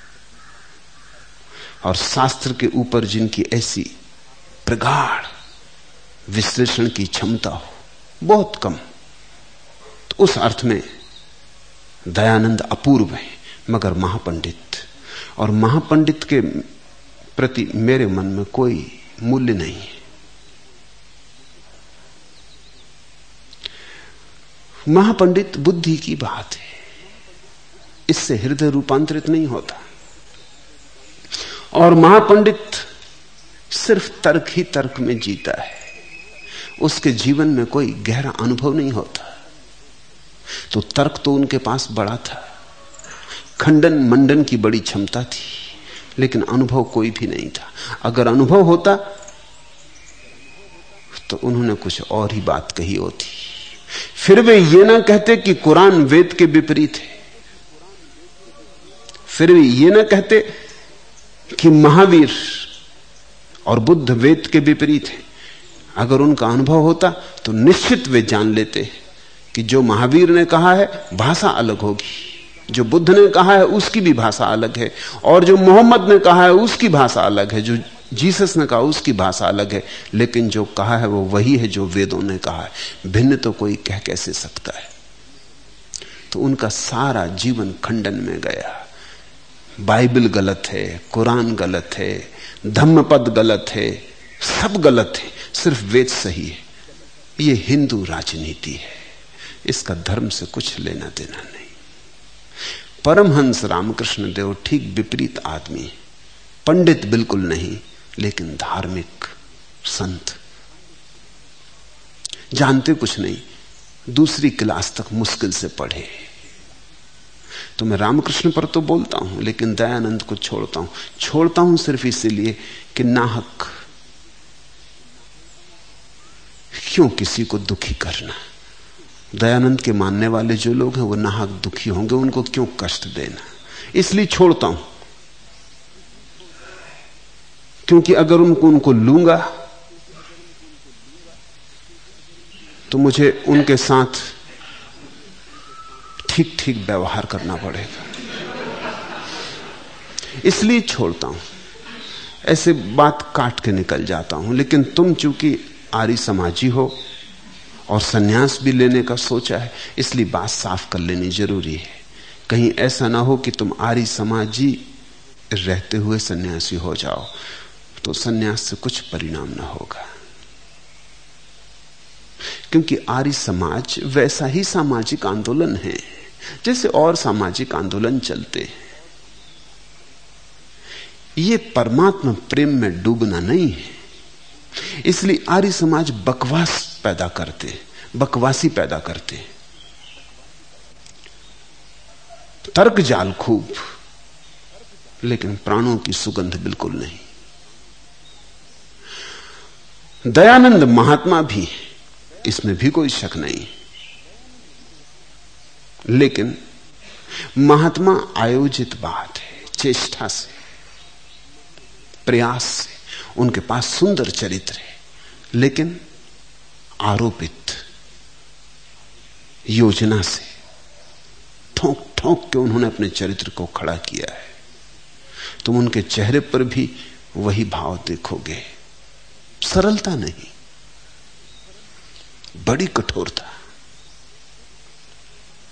और शास्त्र के ऊपर जिनकी ऐसी प्रगाढ़ विश्लेषण की क्षमता हो, बहुत कम। तो उस अर्थ में दयानंद अपूर्व है, मगर महापंडित। और महापंडित के प्रति मेरे मन में कोई मूल्य नहीं है। महापंडित बुद्धि की बात है, इससे हृदय रूपांतरित नहीं होता। और महापंडित सिर्फ तर्क ही तर्क में जीता है, उसके जीवन में कोई गहरा अनुभव नहीं होता। तो तर्क तो उनके पास बड़ा था, खंडन मंडन की बड़ी क्षमता थी, लेकिन अनुभव कोई भी नहीं था। अगर अनुभव होता तो उन्होंने कुछ और ही बात कही होती। फिर वे ये ना कहते कि कुरान वेद के विपरीत है, फिर वे ये ना कहते कि महावीर और बुद्ध वेद के विपरीत है। अगर उनका अनुभव होता तो निश्चित वे जान लेते कि जो महावीर ने कहा है भाषा अलग होगी, जो बुद्ध ने कहा है उसकी भी भाषा अलग है, और जो मोहम्मद ने कहा है उसकी भाषा अलग है, जो जीसस ने कहा उसकी भाषा अलग है। लेकिन जो कहा है वो वही है जो वेदों ने कहा है। भिन्न तो कोई कह कैसे सकता है। तो उनका सारा जीवन खंडन में गया। बाइबल गलत है, कुरान गलत है, धम्मपद गलत है, सब गलत है, सिर्फ वेद सही है। ये हिंदू राजनीति है, इसका धर्म से कुछ लेना देना नहीं। परमहंस रामकृष्ण देव ठीक विपरीत आदमी है, पंडित बिल्कुल नहीं, लेकिन धार्मिक संत, जानते कुछ नहीं, दूसरी क्लास तक मुश्किल से पढ़े। तो मैं रामकृष्ण पर तो बोलता हूं, लेकिन दयानंद को छोड़ता हूं सिर्फ इसीलिए कि नाहक क्यों किसी को दुखी करना। दयानंद के मानने वाले जो लोग हैं वो नाहक दुखी होंगे, उनको क्यों कष्ट देना, इसलिए छोड़ता हूं। क्योंकि अगर उनको लूंगा तो मुझे उनके साथ ठीक ठीक व्यवहार करना पड़ेगा, इसलिए छोड़ता हूं। ऐसे बात काट के निकल जाता हूं। लेकिन तुम चूंकि आर्य समाजी हो और सन्यास भी लेने का सोचा है, इसलिए बात साफ कर लेनी जरूरी है। कहीं ऐसा ना हो कि तुम आर्य समाजी रहते हुए सन्यासी हो जाओ, तो सन्यास से कुछ परिणाम ना होगा। क्योंकि आर्य समाज वैसा ही सामाजिक आंदोलन है जैसे और सामाजिक आंदोलन चलते हैं। ये परमात्मा प्रेम में डूबना नहीं है। इसलिए आर्य समाज बकवास पैदा करते, बकवासी पैदा करते, तर्क जाल खूब, लेकिन प्राणों की सुगंध बिल्कुल नहीं। दयानंद महात्मा भी, इसमें भी कोई शक नहीं, लेकिन महात्मा आयोजित बात है, चेष्टा से, प्रयास से। उनके पास सुंदर चरित्र है, लेकिन आरोपित योजना से ठोक ठोक के उन्होंने अपने चरित्र को खड़ा किया है। तुम उनके चेहरे पर भी वही भाव देखोगे, सरलता नहीं, बड़ी कठोरता।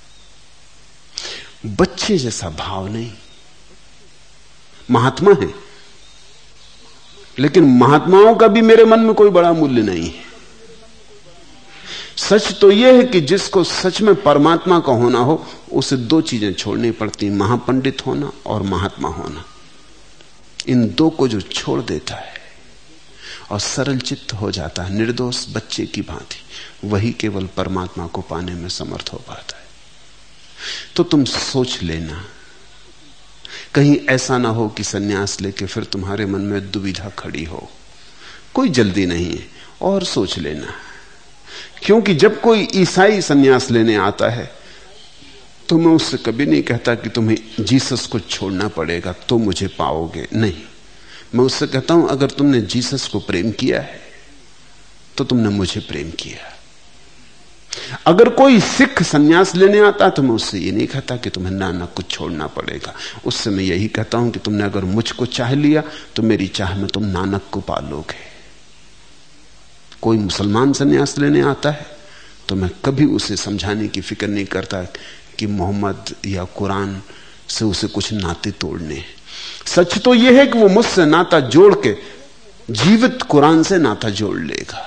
बच्चे जैसा भाव नहीं। महात्मा है, लेकिन महात्माओं का भी मेरे मन में कोई बड़ा मूल्य नहीं है। सच तो यह है कि जिसको सच में परमात्मा का होना हो, उसे दो चीजें छोड़नी पड़ती, महापंडित होना और महात्मा होना। इन दो को जो छोड़ देता है और सरल चित्त हो जाता है, निर्दोष बच्चे की भांति, वही केवल परमात्मा को पाने में समर्थ हो पाता है। तो तुम सोच लेना, कहीं ऐसा ना हो कि सन्यास लेके फिर तुम्हारे मन में दुविधा खड़ी हो। कोई जल्दी नहीं है, और सोच लेना। क्योंकि जब कोई ईसाई सन्यास लेने आता है तो मैं उससे कभी नहीं कहता कि तुम्हें जीसस को छोड़ना पड़ेगा तो मुझे पाओगे, नहीं। मैं उससे कहता हूं अगर तुमने जीसस को प्रेम किया है तो तुमने मुझे प्रेम किया। अगर कोई सिख सन्यास लेने आता तो मैं उससे ये नहीं कहता कि तुम्हें नानक को छोड़ना पड़ेगा। उससे मैं यही कहता हूं कि तुमने अगर मुझको चाह लिया तो मेरी चाह में तुम नानक को पालोगे। कोई मुसलमान सन्यास लेने आता है तो मैं कभी उसे समझाने की फिक्र नहीं करता कि मोहम्मद या कुरान से उसे कुछ नाते तोड़ने। सच तो यह है कि वो मुझसे नाता जोड़ के जीवित कुरान से नाता जोड़ लेगा।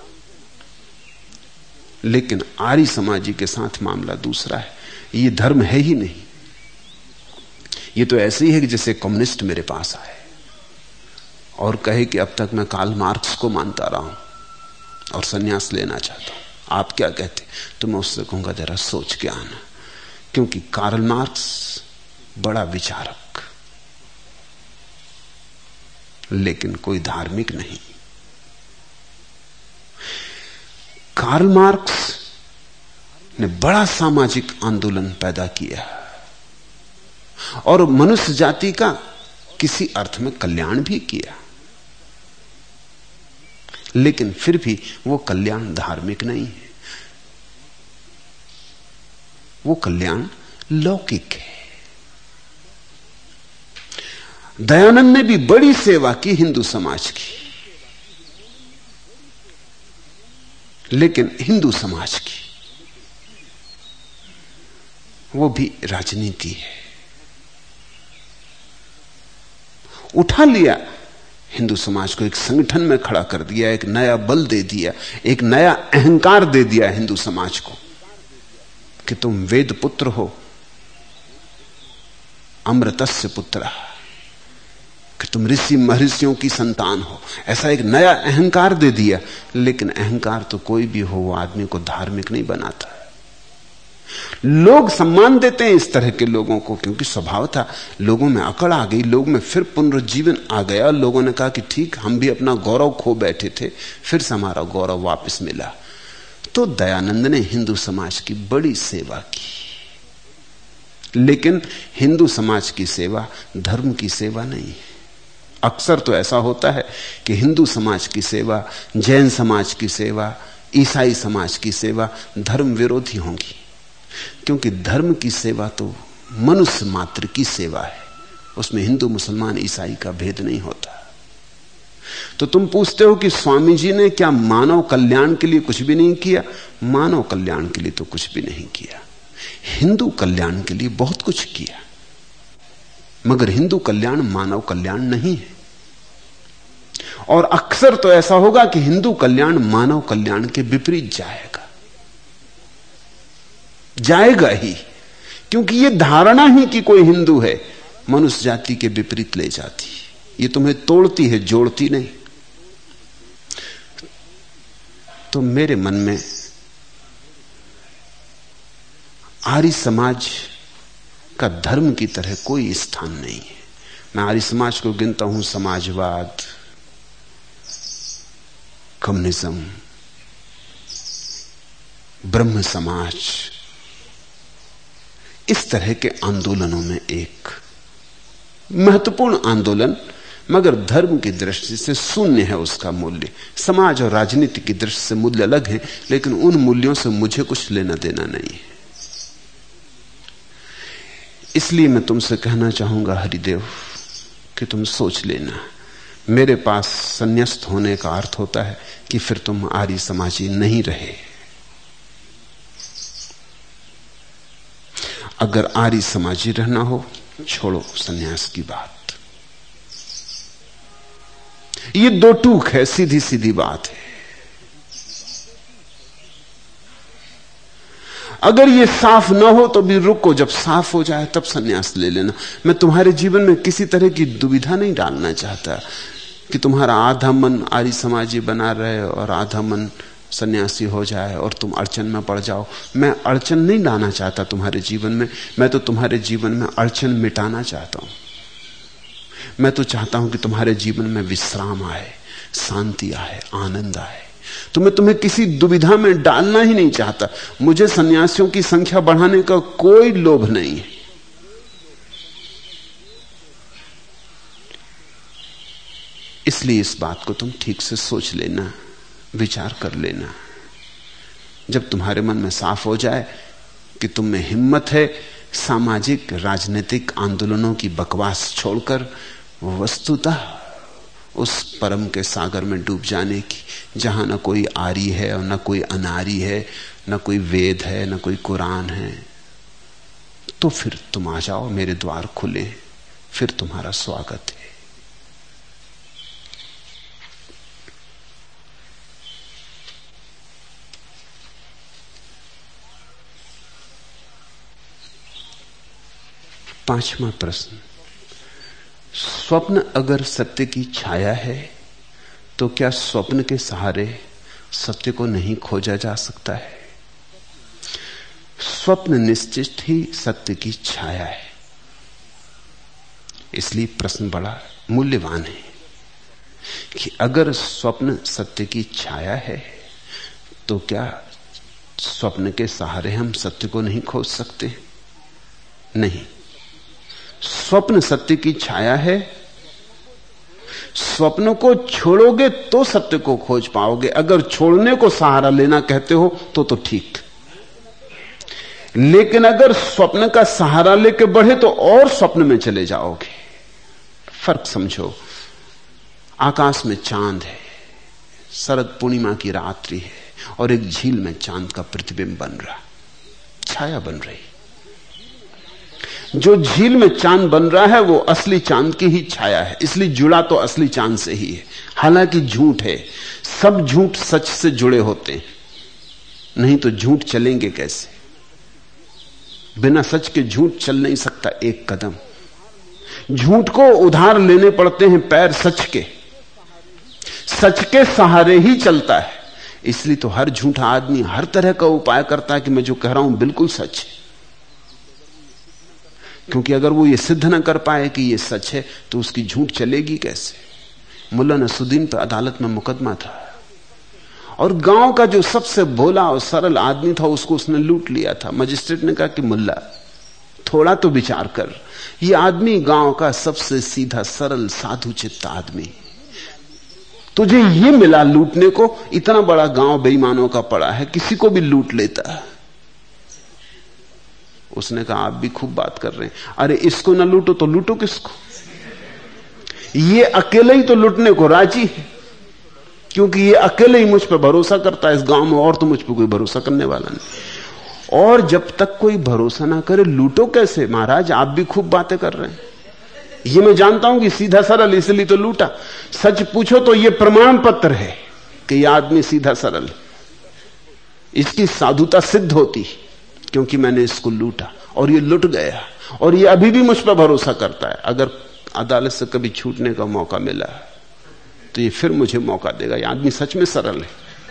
लेकिन आर्य समाजी के साथ मामला दूसरा है। ये धर्म है ही नहीं। ये तो ऐसे ही है कि जैसे कम्युनिस्ट मेरे पास आए और कहे कि अब तक मैं कार्ल मार्क्स को मानता रहा हूं और सन्यास लेना चाहता हूं, आप क्या कहते? तो मैं उससे कहूंगा जरा सोच के आना, क्योंकि कार्ल मार्क्स बड़ा विचारक, लेकिन कोई धार्मिक नहीं। कार्ल मार्क्स ने बड़ा सामाजिक आंदोलन पैदा किया और मनुष्य जाति का किसी अर्थ में कल्याण भी किया, लेकिन फिर भी वो कल्याण धार्मिक नहीं है, वो कल्याण लौकिक है। दयानंद ने भी बड़ी सेवा की हिंदू समाज की, लेकिन हिंदू समाज की, वो भी राजनीति है। उठा लिया हिंदू समाज को, एक संगठन में खड़ा कर दिया, एक नया बल दे दिया, एक नया अहंकार दे दिया हिंदू समाज को कि तुम वेद पुत्र हो, अमृतस्य पुत्र, कि तुम ऋषि महर्षियों की संतान हो। ऐसा एक नया अहंकार दे दिया। लेकिन अहंकार तो कोई भी हो, वो आदमी को धार्मिक नहीं बनाता। लोग सम्मान देते हैं इस तरह के लोगों को, क्योंकि स्वभाव था, लोगों में अकड़ आ गई, लोग में फिर पुनरुज्जीवन आ गया। लोगों ने कहा कि ठीक, हम भी अपना गौरव खो बैठे थे, फिर से हमारा गौरव वापस मिला। तो दयानंद ने हिंदू समाज की बड़ी सेवा की, लेकिन हिंदू समाज की सेवा धर्म की सेवा नहीं है। अक्सर तो ऐसा होता है कि हिंदू समाज की सेवा, जैन समाज की सेवा, ईसाई समाज की सेवा धर्म विरोधी होंगी, क्योंकि धर्म की सेवा तो मनुष्य मात्र की सेवा है, उसमें हिंदू मुसलमान ईसाई का भेद नहीं होता। तो तुम पूछते हो कि स्वामी जी ने क्या मानव कल्याण के लिए कुछ भी नहीं किया? मानव कल्याण के लिए तो कुछ भी नहीं किया, हिंदू कल्याण के लिए बहुत कुछ किया, मगर हिंदू कल्याण मानव कल्याण नहीं है। और अक्सर तो ऐसा होगा कि हिंदू कल्याण मानव कल्याण के विपरीत जाएगा ही, क्योंकि यह धारणा ही कि कोई हिंदू है मनुष्य जाति के विपरीत ले जाती है। ये तुम्हें तोड़ती है, जोड़ती नहीं। तो मेरे मन में आर्य समाज का धर्म की तरह कोई स्थान नहीं है। मैं आर्य समाज को गिनता हूं समाजवाद, कम्युनिज्म, ब्रह्म समाज, इस तरह के आंदोलनों में एक महत्वपूर्ण आंदोलन, मगर धर्म की दृष्टि से शून्य है उसका मूल्य। समाज और राजनीति की दृष्टि से मूल्य अलग है, लेकिन उन मूल्यों से मुझे कुछ लेना देना नहीं है। इसलिए मैं तुमसे कहना चाहूंगा हरिदेव कि तुम सोच लेना, मेरे पास संन्यास्त होने का अर्थ होता है कि फिर तुम आर्य समाजी नहीं रहे। अगर आर्य समाजी रहना हो, छोड़ो सन्यास की बात। ये दो टूक है, सीधी सीधी बात है। अगर ये साफ ना हो तो भी रुको, जब साफ हो जाए तब सन्यास ले लेना। मैं तुम्हारे जीवन में किसी तरह की दुविधा नहीं डालना चाहता कि तुम्हारा आधा मन आर्य समाजी बना रहे और आधा मन सन्यासी हो जाए और तुम अड़चन में पड़ जाओ। मैं अड़चन नहीं लाना चाहता तुम्हारे जीवन में, मैं तो तुम्हारे जीवन में अड़चन मिटाना चाहता हूं। मैं तो चाहता हूं कि तुम्हारे जीवन में विश्राम आए, शांति आए, आनंद आए। तो मैं तुम्हें किसी दुविधा में डालना ही नहीं चाहता। मुझे सन्यासियों की संख्या बढ़ाने का कोई लोभ नहीं है। इसलिए इस बात को तुम ठीक से सोच लेना, विचार कर लेना। जब तुम्हारे मन में साफ हो जाए कि तुम में हिम्मत है सामाजिक राजनीतिक आंदोलनों की बकवास छोड़कर वस्तुतः उस परम के सागर में डूब जाने की, जहां न कोई आर्य है और न कोई अनार्य है, न कोई वेद है, न कोई कुरान है, तो फिर तुम आ जाओ, मेरे द्वार खुले, फिर तुम्हारा स्वागत है। पांचवा प्रश्न, स्वप्न अगर सत्य की छाया है तो क्या स्वप्न के सहारे सत्य को नहीं खोजा जा सकता है? स्वप्न निश्चित ही सत्य की छाया है। इसलिए प्रश्न बड़ा मूल्यवान है कि अगर स्वप्न सत्य की छाया है तो क्या स्वप्न के सहारे हम सत्य को नहीं खोज सकते? नहीं, स्वप्न सत्य की छाया है। स्वप्न को छोड़ोगे तो सत्य को खोज पाओगे। अगर छोड़ने को सहारा लेना कहते हो तो ठीक, लेकिन अगर स्वप्न का सहारा लेके बढ़े तो और स्वप्न में चले जाओगे। फर्क समझो। आकाश में चांद है, शरद पूर्णिमा की रात्रि है और एक झील में चांद का प्रतिबिंब बन रहा, छाया बन रही। जो झील में चांद बन रहा है वो असली चांद की ही छाया है, इसलिए जुड़ा तो असली चांद से ही है। हालांकि झूठ है, सब झूठ सच से जुड़े होते हैं, नहीं तो झूठ चलेंगे कैसे? बिना सच के झूठ चल नहीं सकता एक कदम। झूठ को उधार लेने पड़ते हैं पैर सच के, सच के सहारे ही चलता है। इसलिए तो हर झूठा आदमी हर तरह का उपाय करता है कि मैं जो कह रहा हूं बिल्कुल सच है, क्योंकि अगर वो ये सिद्ध ना कर पाए कि ये सच है तो उसकी झूठ चलेगी कैसे। मुल्ला नसरुद्दीन पर अदालत में मुकदमा था और गांव का जो सबसे भोला और सरल आदमी था उसको उसने लूट लिया था। मजिस्ट्रेट ने कहा कि मुल्ला थोड़ा तो विचार कर, ये आदमी गांव का सबसे सीधा सरल साधु चित्त आदमी, तुझे ये मिला लूटने को? इतना बड़ा गांव बेईमानों का पड़ा है, किसी को भी लूट लेता। उसने कहा आप भी खूब बात कर रहे हैं, अरे इसको ना लूटो तो लूटो किसको? ये अकेले ही तो लूटने को राजी है, क्योंकि ये अकेले ही मुझ पर भरोसा करता है इस गांव में, और तो मुझ पर कोई भरोसा करने वाला नहीं। और जब तक कोई भरोसा ना करे लूटो कैसे? महाराज आप भी खूब बातें कर रहे हैं, ये मैं जानता हूं कि सीधा सरल इसलिए तो लूटा। सच पूछो तो ये प्रमाण पत्र है कि यह आदमी सीधा सरल, इसकी साधुता सिद्ध होती क्योंकि मैंने इसको लूटा और ये लुट गया, और ये अभी भी मुझ पर भरोसा करता है। अगर अदालत से कभी छूटने का मौका मिला तो ये फिर मुझे मौका देगा। ये आदमी सच में सरल है।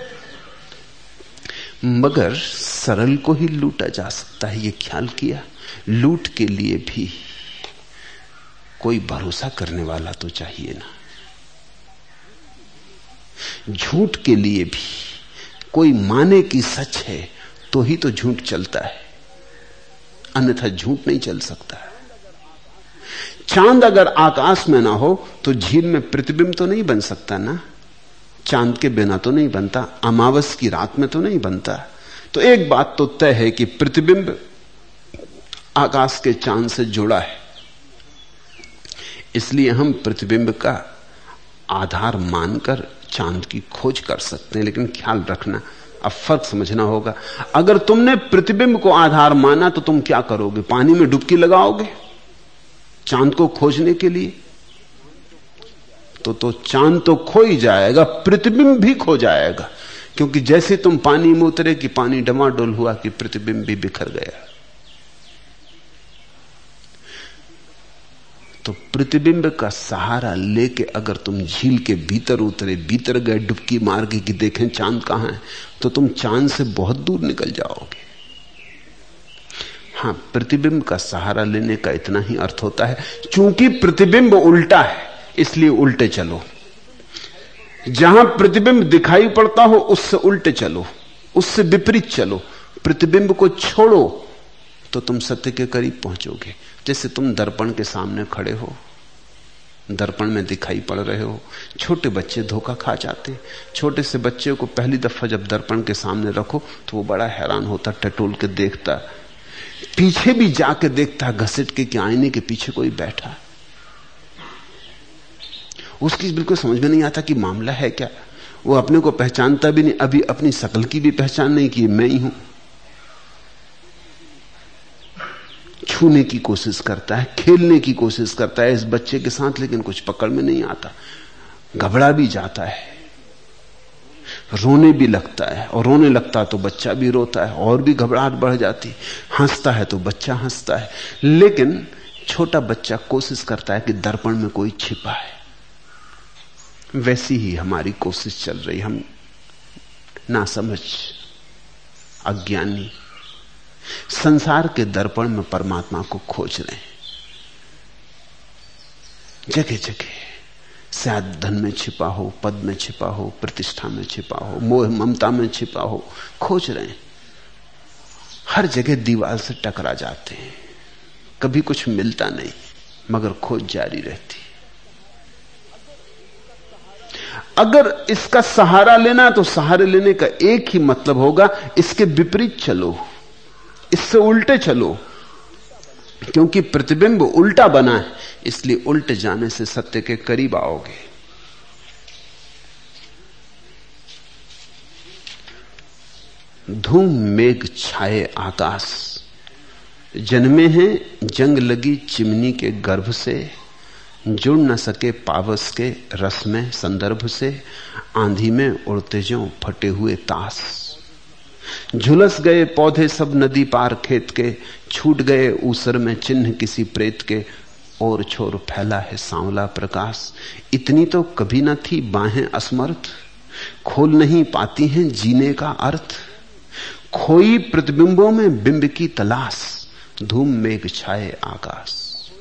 मगर सरल को ही लूटा जा सकता है, ये ख्याल किया? लूट के लिए भी कोई भरोसा करने वाला तो चाहिए ना। झूठ के लिए भी कोई माने कि सच है तो ही तो झूठ चलता है, अन्यथा झूठ नहीं चल सकता। चांद अगर आकाश में ना हो तो झील में प्रतिबिंब तो नहीं बन सकता ना। चांद के बिना तो नहीं बनता, अमावस की रात में तो नहीं बनता। तो एक बात तो तय है कि प्रतिबिंब आकाश के चांद से जुड़ा है, इसलिए हम प्रतिबिंब का आधार मानकर चांद की खोज कर सकते हैं। लेकिन ख्याल रखना, अब फर्क समझना होगा। अगर तुमने प्रतिबिंब को आधार माना तो तुम क्या करोगे? पानी में डुबकी लगाओगे चांद को खोजने के लिए? तो चांद तो खो ही जाएगा, प्रतिबिंब भी खो जाएगा, क्योंकि जैसे तुम पानी में उतरे कि पानी डमाडोल हुआ कि प्रतिबिंब भी बिखर गया। तो प्रतिबिंब का सहारा लेके अगर तुम झील के भीतर उतरे, भीतर गए डुबकी मार के कि देखें चांद कहां है, तो तुम चांद से बहुत दूर निकल जाओगे। हां, प्रतिबिंब का सहारा लेने का इतना ही अर्थ होता है, चूंकि प्रतिबिंब उल्टा है इसलिए उल्टे चलो। जहां प्रतिबिंब दिखाई पड़ता हो उससे उल्टे चलो, उससे विपरीत चलो। प्रतिबिंब को छोड़ो तो तुम सत्य के करीब पहुंचोगे। जैसे तुम दर्पण के सामने खड़े हो, दर्पण में दिखाई पड़ रहे हो। छोटे बच्चे धोखा खा जाते। छोटे से बच्चे को पहली दफा जब दर्पण के सामने रखो तो वो बड़ा हैरान होता, टटोल के देखता, पीछे भी जाके देखता घसीट के कि आईने के पीछे कोई बैठा। उसकी बिल्कुल समझ में नहीं आता कि मामला है क्या। वो अपने को पहचानता भी नहीं, अभी अपनी शक्ल की भी पहचान नहीं की मैं ही हूं। छूने की कोशिश करता है, खेलने की कोशिश करता है इस बच्चे के साथ, लेकिन कुछ पकड़ में नहीं आता। घबरा भी जाता है, रोने भी लगता है, और रोने लगता तो बच्चा भी रोता है और भी घबराहट बढ़ जाती। हंसता है तो बच्चा हंसता है, लेकिन छोटा बच्चा कोशिश करता है कि दर्पण में कोई छिपा है। वैसी ही हमारी कोशिश चल रही। हम नासमझ, अज्ञानी संसार के दर्पण में परमात्मा को खोज रहे हैं। जगह जगह शायद धन में छिपा हो, पद में छिपा हो, प्रतिष्ठा में छिपा हो, मोह ममता में छिपा हो, खोज रहे हैं। हर जगह दीवार से टकरा जाते हैं, कभी कुछ मिलता नहीं, मगर खोज जारी रहती। अगर इसका सहारा लेना तो सहारे लेने का एक ही मतलब होगा, इसके विपरीत चलो, इससे उल्टे चलो। क्योंकि प्रतिबिंब उल्टा बना है, इसलिए उल्टे जाने से सत्य के करीब आओगे। धूम मेघ छाए आकाश, जन्मे हैं जंग लगी चिमनी के गर्भ से, जुड़ न सके पावस के रस में संदर्भ से, आंधी में उड़ते ज्यों फटे हुए तास। झुलस गए पौधे सब नदी पार खेत के, छूट गए ऊसर में चिन्ह किसी प्रेत के, और छोर फैला है सांवला प्रकाश। इतनी तो कभी न थी बाहें असमर्थ, खोल नहीं पाती हैं जीने का अर्थ। खोई प्रतिबिंबों में बिंब की तलाश, धूम मेघ छाए आकाश।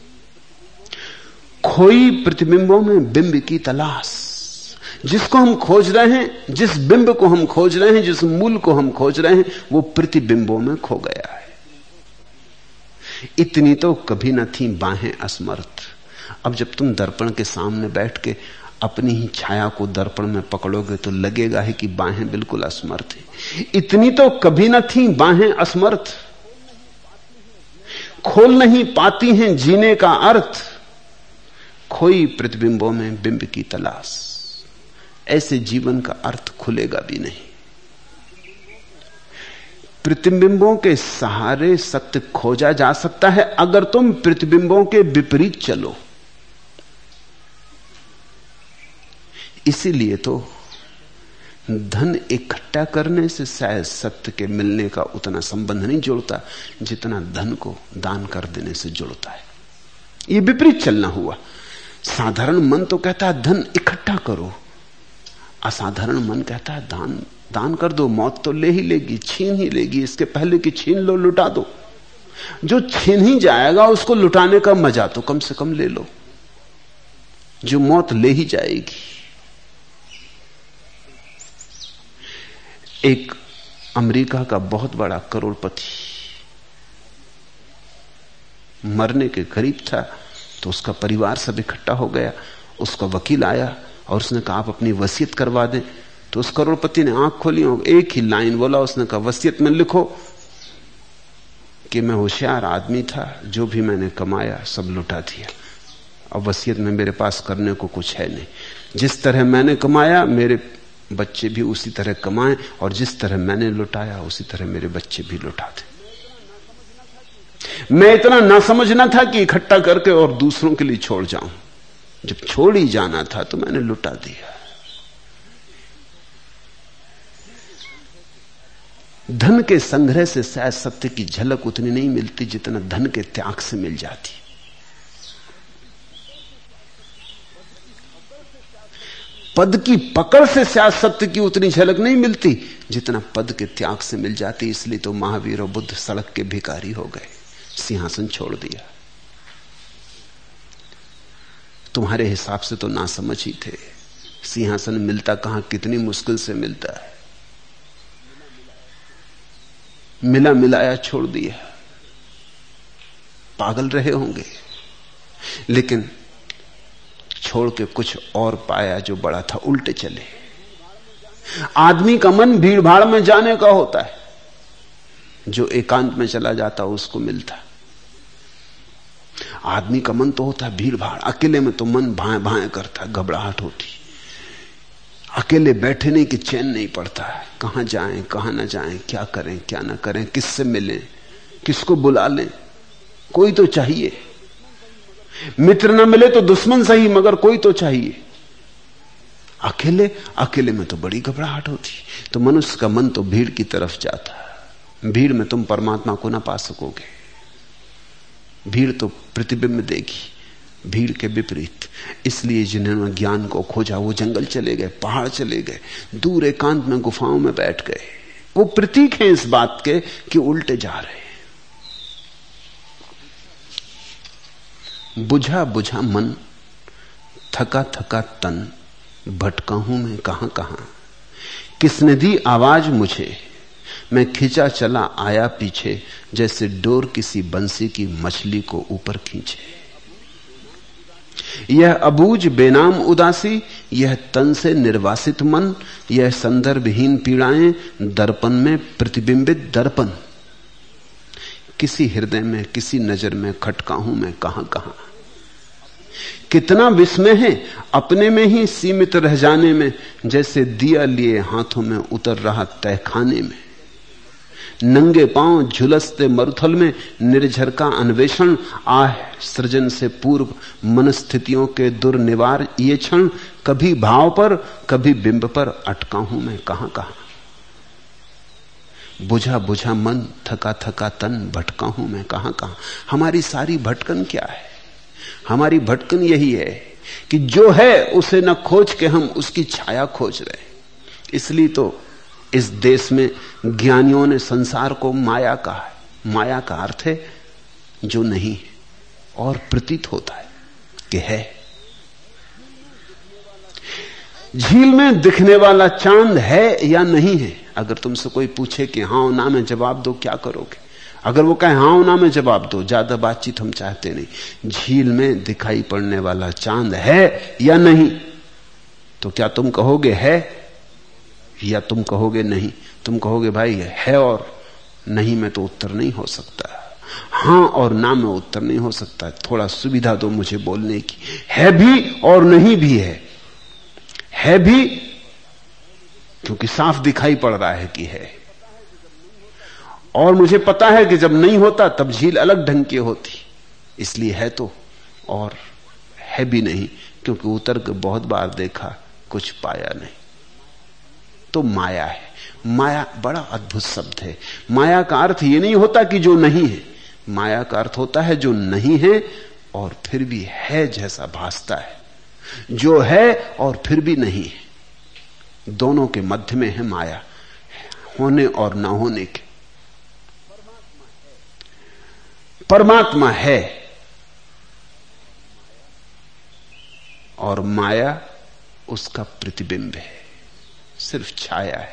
खोई प्रतिबिंबों में बिंब की तलाश। जिसको हम खोज रहे हैं, जिस बिंब को हम खोज रहे हैं, जिस मूल को हम खोज रहे हैं, वो प्रतिबिंबों में खो गया है। इतनी तो कभी न थी बाहें असमर्थ। अब जब तुम दर्पण के सामने बैठ के अपनी ही छाया को दर्पण में पकड़ोगे तो लगेगा ही कि बाहें बिल्कुल असमर्थ हैं। इतनी तो कभी न थी बाहें असमर्थ, खोल नहीं पाती हैं जीने का अर्थ। खोई प्रतिबिंबों में बिंब की तलाश। ऐसे जीवन का अर्थ खुलेगा भी नहीं। प्रतिबिंबों के सहारे सत्य खोजा जा सकता है अगर तुम प्रतिबिंबों के विपरीत चलो। इसीलिए तो धन इकट्ठा करने से शायद सत्य के मिलने का उतना संबंध नहीं जुड़ता जितना धन को दान कर देने से जुड़ता है। ये विपरीत चलना हुआ। साधारण मन तो कहता है धन इकट्ठा करो, असाधारण मन कहता है दान कर दो, मौत तो ले ही लेगी, छीन ही लेगी, इसके पहले कि छीन लो, लुटा दो। जो छीन ही जाएगा उसको लुटाने का मजा तो कम से कम ले लो, जो मौत ले ही जाएगी। एक अमेरिका का बहुत बड़ा करोड़पति मरने के करीब था तो उसका परिवार सब इकट्ठा हो गया। उसका वकील आया और उसने कहा आप अपनी वसीयत करवा दें। तो उस करोड़पति ने आंख खोली और एक ही लाइन बोला। उसने कहा वसीयत में लिखो कि मैं होशियार आदमी था, जो भी मैंने कमाया सब लुटा दिया। अब वसीयत में मेरे पास करने को कुछ है नहीं। जिस तरह मैंने कमाया मेरे बच्चे भी उसी तरह कमाएं और जिस तरह मैंने लुटाया उसी तरह मेरे बच्चे भी लुटा दें। मैं इतना ना समझना था कि इकट्ठा करके और दूसरों के लिए छोड़ जाऊं। जब छोड़ ही जाना था तो मैंने लुटा दिया। धन के संग्रह से शायद सत्य की झलक उतनी नहीं मिलती जितना धन के त्याग से मिल जाती। पद की पकड़ से शायद सत्य की उतनी झलक नहीं मिलती जितना पद के त्याग से मिल जाती। इसलिए तो महावीर और बुद्ध सड़क के भिखारी हो गए, सिंहासन छोड़ दिया। तुम्हारे हिसाब से तो नासमझ ही थे। सिंहासन मिलता कहां, कितनी मुश्किल से मिलता है। मिला मिलाया छोड़ दिया। पागल रहे होंगे, लेकिन छोड़ के कुछ और पाया जो बड़ा था। उल्टे चले। आदमी का मन भीड़ भाड़ में जाने का होता है, जो एकांत में चला जाता उसको मिलता। आदमी का मन तो होता है भीड़ भाड़, अकेले में तो मन भाए भाए करता, घबराहट होती। अकेले बैठे नहीं कि चैन नहीं पड़ता है। कहां जाएं कहां ना जाएं, क्या करें क्या ना करें, किससे मिलें, किसको बुला लें, कोई तो चाहिए। मित्र ना मिले तो दुश्मन सही, मगर कोई तो चाहिए। अकेले में तो बड़ी घबराहट होती। तो मनुष्य का मन तो भीड़ की तरफ जाता है। भीड़ में तुम परमात्मा को ना पा सकोगे। भीड़ तो प्रतिबिंब देगी, भीड़ के विपरीत। इसलिए जिन्होंने ज्ञान को खोजा वो जंगल चले गए, पहाड़ चले गए, दूर एकांत में गुफाओं में बैठ गए। वो प्रतीक हैं इस बात के कि उल्टे जा रहे हैं। बुझा बुझा मन, थका थका तन, भटका हूं मैं कहां कहां। किसने दी आवाज मुझे, मैं खिंचा चला आया पीछे, जैसे डोर किसी बंसी की मछली को ऊपर खींचे। यह अबूझ बेनाम उदासी, यह तन से निर्वासित मन, यह संदर्भहीन पीड़ाएं, दर्पण में प्रतिबिंबित दर्पण। किसी हृदय में किसी नजर में खटका हूं मैं कहां कहां। कितना विस्मय है अपने में ही सीमित रह जाने में, जैसे दिया लिए हाथों में उतर रहा तहखाने में। नंगे पांव झुलसते मरुथल में निर्झर का अन्वेषण, आह सृजन से पूर्व मनस्थितियों के दुर्निवार ये क्षण। कभी भाव पर कभी बिंब पर अटका हूं मैं कहां कहां। बुझा बुझा मन, थका थका तन, भटका हूं मैं कहां कहां। हमारी सारी भटकन क्या है? हमारी भटकन यही है कि जो है उसे न खोज के हम उसकी छाया खोज रहे। इसलिए तो इस देश में ज्ञानियों ने संसार को माया कहा है। माया का अर्थ है जो नहीं है और प्रतीत होता है कि है। झील में दिखने वाला चांद है या नहीं है, अगर तुमसे कोई पूछे कि हां ना में जवाब दो, क्या करोगे? अगर वो कहे हां ना में जवाब दो, ज्यादा बातचीत हम चाहते नहीं। झील में दिखाई पड़ने वाला चांद है या नहीं, तो क्या तुम कहोगे है या तुम कहोगे नहीं? तुम कहोगे भाई है और नहीं में तो उत्तर नहीं हो सकता, हां और ना में उत्तर नहीं हो सकता। थोड़ा सुविधा दो मुझे बोलने की। है भी और नहीं भी है भी क्योंकि साफ दिखाई पड़ रहा है कि है, और मुझे पता है कि जब नहीं होता तब झील अलग ढंग की होती। इसलिए है तो, और है भी नहीं क्योंकि उतर के बहुत बार देखा, कुछ पाया नहीं। तो माया है। माया बड़ा अद्भुत शब्द है। माया का अर्थ यह नहीं होता कि जो नहीं है। माया का अर्थ होता है जो नहीं है और फिर भी है जैसा भासता है, जो है और फिर भी नहीं है। दोनों के मध्य में है माया, होने और ना होने के। परमात्मा है और माया उसका प्रतिबिंब है, सिर्फ छाया है।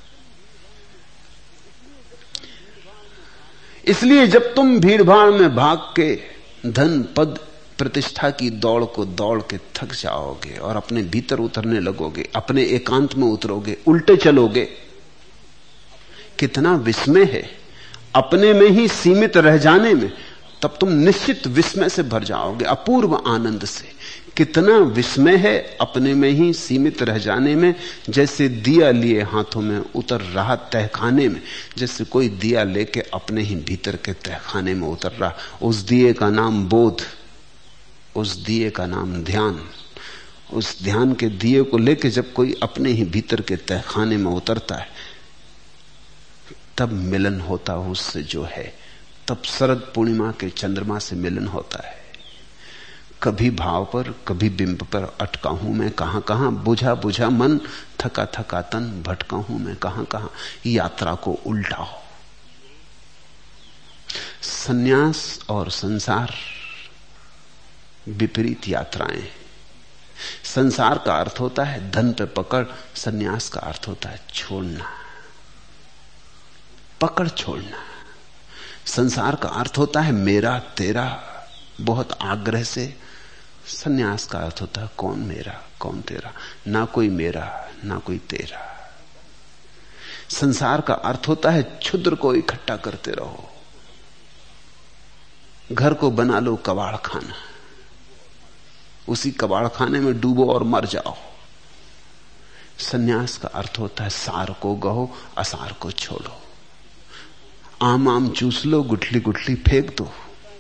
इसलिए जब तुम भीड़ भाड़ में भाग के धन पद प्रतिष्ठा की दौड़ को दौड़ के थक जाओगे और अपने भीतर उतरने लगोगे, अपने एकांत में उतरोगे, उल्टे चलोगे, कितना विस्मय है अपने में ही सीमित रह जाने में तब तुम निश्चित विस्मय से भर जाओगे, अपूर्व आनंद से। कितना विस्मय है अपने में ही सीमित रह जाने में, जैसे दिया लिए हाथों में उतर रहा तहखाने में। जैसे कोई दिया लेके अपने ही भीतर के तहखाने में उतर रहा। उस दिए का नाम बोध, उस दिए का नाम ध्यान। उस ध्यान के दिए को लेके जब कोई अपने ही भीतर के तहखाने में उतरता है, तब मिलन होता है उससे जो है। तब शरद पूर्णिमा के चंद्रमा से मिलन होता है। कभी भाव पर कभी बिंब पर अटका हूं मैं कहां कहां, बुझा बुझा मन थका थका तन भटका हूं मैं कहां कहां। यात्रा को उल्टाओ। सन्यास और संसार विपरीत यात्राएं। संसार का अर्थ होता है धन पे पकड़, सन्यास का अर्थ होता है छोड़ना, पकड़ छोड़ना। संसार का अर्थ होता है मेरा तेरा, बहुत आग्रह से। सन्यास का अर्थ होता है कौन मेरा कौन तेरा, ना कोई मेरा ना कोई तेरा। संसार का अर्थ होता है क्षुद्र को इकट्ठा करते रहो, घर को बना लो कबाड़ खाना, उसी कबाड़ खाने में डूबो और मर जाओ। सन्यास का अर्थ होता है सार को गहो, असार को छोड़ो। आम आम चूस लो, गुठली गुठली फेंक दो।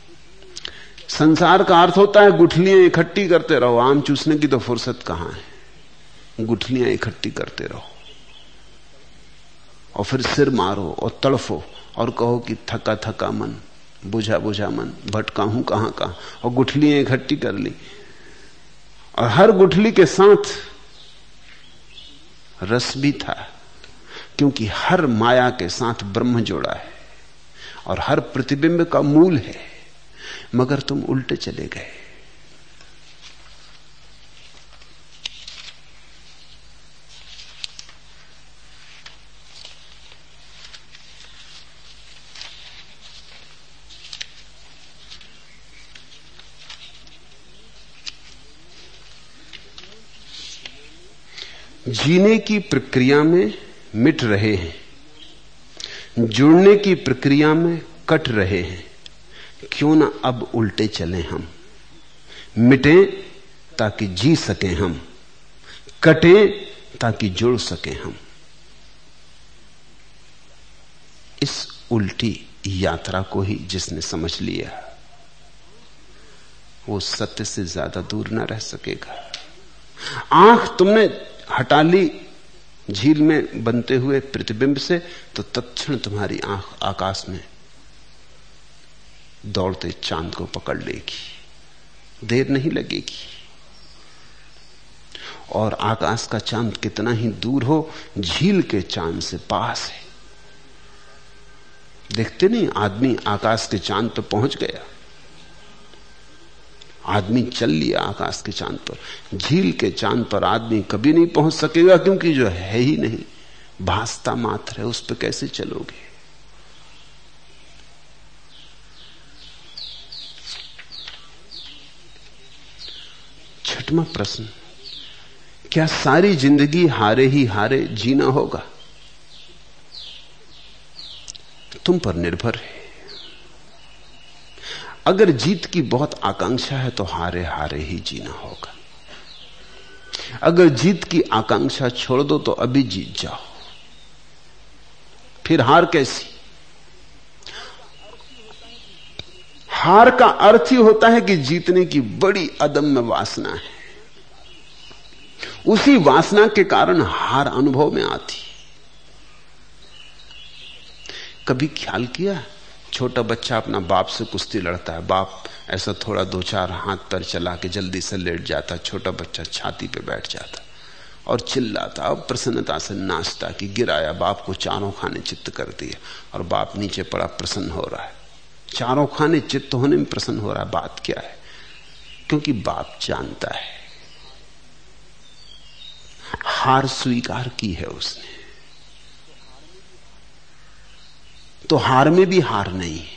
संसार का अर्थ होता है गुठलियां इकट्ठी करते रहो। आम चूसने की तो फुर्सत कहां है, गुठलियां इकट्ठी करते रहो और फिर सिर मारो और तड़फो और कहो कि थका थका मन, बुझा बुझा मन, भटका हूं कहां कहां। और गुठलियां इकट्ठी कर ली और हर गुठली के साथ रस भी था, क्योंकि हर माया के साथ ब्रह्म जोड़ा है और हर प्रतिबिंब का मूल है। मगर तुम उल्टे चले गए। जीने की प्रक्रिया में मिट रहे हैं, जुड़ने की प्रक्रिया में कट रहे हैं। क्यों ना अब उल्टे चलें हम, मिटें ताकि जी सकें हम, कटें ताकि जुड़ सकें हम। इस उल्टी यात्रा को ही जिसने समझ लिया, वो सत्य से ज्यादा दूर ना रह सकेगा। आंख तुमने हटा ली झील में बनते हुए प्रतिबिंब से, तो तत्क्षण तुम्हारी आंख आकाश में दौड़ते चांद को पकड़ लेगी, देर नहीं लगेगी। और आकाश का चांद कितना ही दूर हो, झील के चांद से पास है। देखते नहीं, आदमी आकाश के चांद पर पहुंच गया, आदमी चल लिया आकाश के चांद पर। झील के चांद पर आदमी कभी नहीं पहुंच सकेगा, क्योंकि जो है ही नहीं, भासता मात्र है, उस पर कैसे चलोगे। छठवां प्रश्न, क्या सारी जिंदगी हारे ही हारे जीना होगा? तुम पर निर्भर है। अगर जीत की बहुत आकांक्षा है तो हारे हारे ही जीना होगा। अगर जीत की आकांक्षा छोड़ दो तो अभी जीत जाओ, फिर हार कैसी? हार का अर्थ ही होता है कि जीतने की बड़ी अदम्य वासना है, उसी वासना के कारण हार अनुभव में आती। कभी ख्याल किया, छोटा बच्चा अपना बाप से कुश्ती लड़ता है, बाप ऐसा थोड़ा दो चार हाथ पैर चला के जल्दी से लेट जाता, छोटा बच्चा छाती पे बैठ जाता और चिल्लाता और प्रसन्नता से नाचता कि गिराया, बाप को चारों खाने चित्त कर दिया, और बाप नीचे पड़ा प्रसन्न हो रहा है। चारों खाने चित्त होने में प्रसन्न हो रहा है, बात क्या है? क्योंकि बाप जानता है हार स्वीकार की है उसने, तो हार में भी हार नहीं है।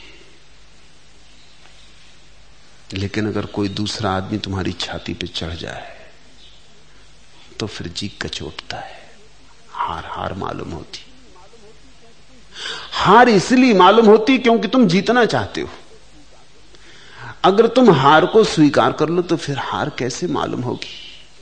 लेकिन अगर कोई दूसरा आदमी तुम्हारी छाती पे चढ़ जाए तो फिर जी कचोटता है, हार हार मालूम होती। हार इसलिए मालूम होती क्योंकि तुम जीतना चाहते हो। अगर तुम हार को स्वीकार कर लो तो फिर हार कैसे मालूम होगी?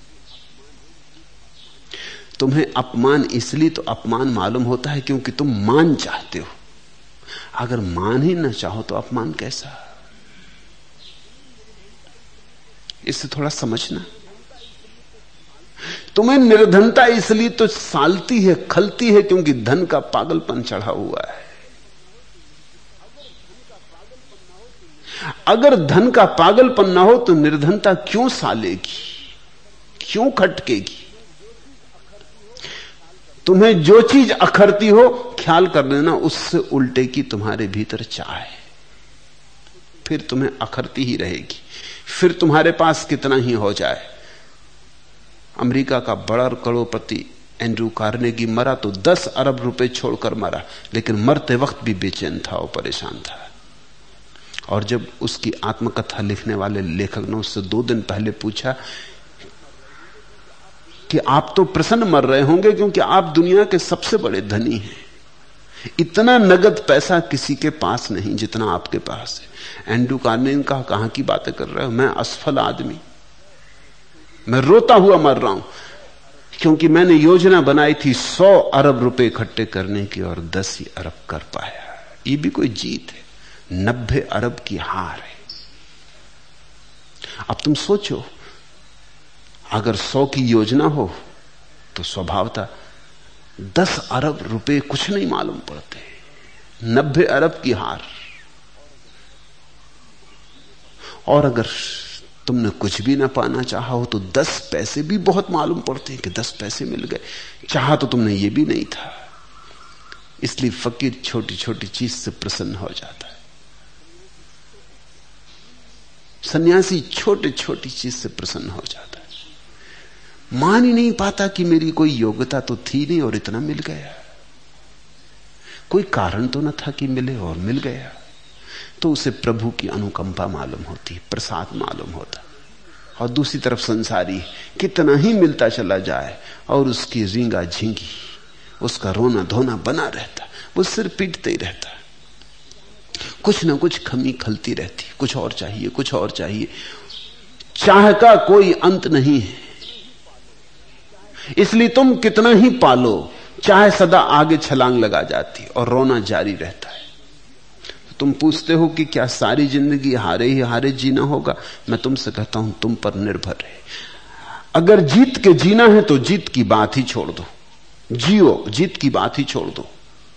तुम्हें अपमान इसलिए तो अपमान मालूम होता है क्योंकि तुम मान चाहते हो। अगर मान ही ना चाहो तो अपमान कैसा? इससे थोड़ा समझना। तुम्हें निर्धनता इसलिए तो सालती है, खलती है क्योंकि धन का पागलपन चढ़ा हुआ है। अगर धन का पागलपन ना हो तो निर्धनता क्यों सालेगी, क्यों खटकेगी? तुम्हें जो चीज अखरती हो ख्याल कर लेना उससे उल्टे की तुम्हारे भीतर चाह है, फिर तुम्हें अखरती ही रहेगी। फिर तुम्हारे पास कितना ही हो जाए। अमेरिका का बड़ा करोड़पति एंड्रू कार्नेगी मरा तो 10 अरब रुपए छोड़कर मरा, लेकिन मरते वक्त भी बेचैन था और परेशान था। और जब उसकी आत्मकथा लिखने वाले लेखक ने उससे 2 दिन पहले पूछा कि आप तो प्रसन्न मर रहे होंगे क्योंकि आप दुनिया के सबसे बड़े धनी हैं, इतना नगद पैसा किसी के पास नहीं जितना आपके पास है। एंड्रू कार्नेगी ने कहा, कहां की बातें कर रहे हो, मैं असफल आदमी, मैं रोता हुआ मर रहा हूं क्योंकि मैंने योजना बनाई थी 100 अरब रुपए इकट्ठे करने की और 10 ही अरब कर पाया। ये भी कोई जीत है? 90 अरब की हार है। अब तुम सोचो, अगर 100 की योजना हो तो स्वभावतः 10 अरब रुपए कुछ नहीं मालूम पड़ते, 90 अरब की हार। और अगर तुमने कुछ भी ना पाना चाहा हो तो 10 पैसे भी बहुत मालूम पड़ते हैं कि 10 पैसे मिल गए। चाहा तो तुमने ये भी नहीं था। इसलिए फकीर छोटी छोटी चीज से प्रसन्न हो जाता है, सन्यासी छोटे छोटी चीज से प्रसन्न हो जाता है। मान ही नहीं पाता कि मेरी कोई योग्यता तो थी नहीं और इतना मिल गया, कोई कारण तो न था कि मिले और मिल गया। तो उसे प्रभु की अनुकंपा मालूम होती, प्रसाद मालूम होता। और दूसरी तरफ संसारी कितना ही मिलता चला जाए और उसकी रींगा झींगी, उसका रोना धोना बना रहता, वो सिर पीटते ही रहता, कुछ ना कुछ खमी खलती रहती, कुछ और चाहिए, कुछ और चाहिए। चाह का कोई अंत नहीं है, इसलिए तुम कितना ही पालो, चाहे सदा आगे छलांग लगा जाती और रोना जारी रहता है। तुम पूछते हो कि क्या सारी जिंदगी हारे ही हारे जीना होगा? मैं तुमसे कहता हूं तुम पर निर्भर है। अगर जीत के जीना है तो जीत की बात ही छोड़ दो, जियो, जीत की बात ही छोड़ दो।